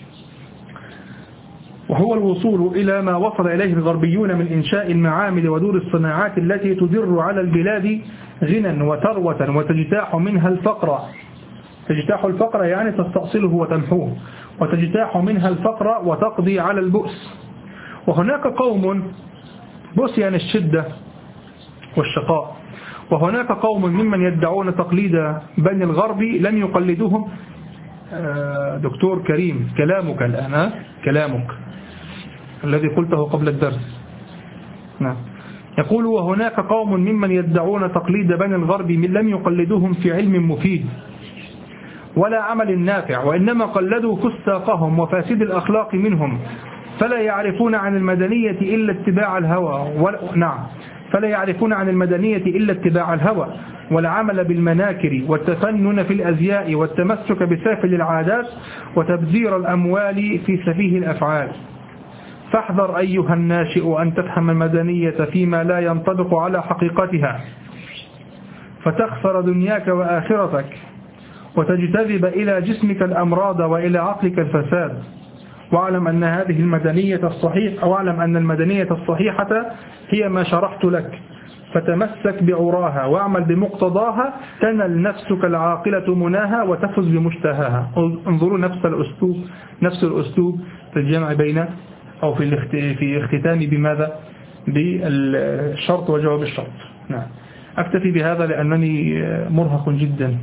وهو الوصول إلى ما وصل إليه الغربيون من إنشاء المعامل ودور الصناعات التي تدر على البلاد غنى وثروة وتجتاح منها الفقر. تجتاح الفقر يعني تستأصله وتمحوه، وتجتاح منها الفقر وتقضي على البؤس. وهناك قوم، بؤس يعني الشدة والشقاء، وهناك قوم ممن يدعون تقليد بني الغرب لم يقلدوهم. دكتور كريم كلامك الآن، كلامك الذي قلته قبل الدرس. نعم. يقول وهناك قوم ممن يدعون تقليد بني الغرب من لم يقلدوهم في علم مفيد ولا عمل نافع، وإنما قلدوا فساقهم وفاسد الأخلاق منهم، فلا يعرفون عن المدنية إلا اتباع الهوى. نعم. فلا يعرفون عن المدنية إلا اتباع الهوى والعمل بالمناكر والتفنن في الأزياء والتمسك بسافل العادات وتبذير الأموال في سفيه الأفعال. فاحذر أيها الناشئ أن تفهم المدنية فيما لا ينطبق على حقيقتها، فتخسر دنياك وآخرتك، وتجتذب إلى جسمك الأمراض وإلى عقلك الفساد. واعلم أن هذه المدنية الصحيحة، واعلم أن المدنية الصحيحة هي ما شرحت لك، فتمسك بعراها واعمل بمقتضاها، تنل نفسك العاقلة مناها وتفز بمشتهاها. انظروا نفس الأسلوب في الجمع بين أو في اختتام بماذا؟ بالشرط وجواب الشرط. نعم. أكتفي بهذا لأنني مرهق جدا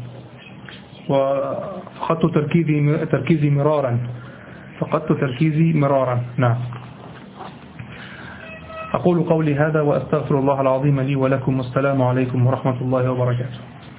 وفقدت تركيزي مرارا. نعم. أقول قولي هذا وأستغفر الله العظيم لي ولكم، والسلام عليكم ورحمة الله وبركاته.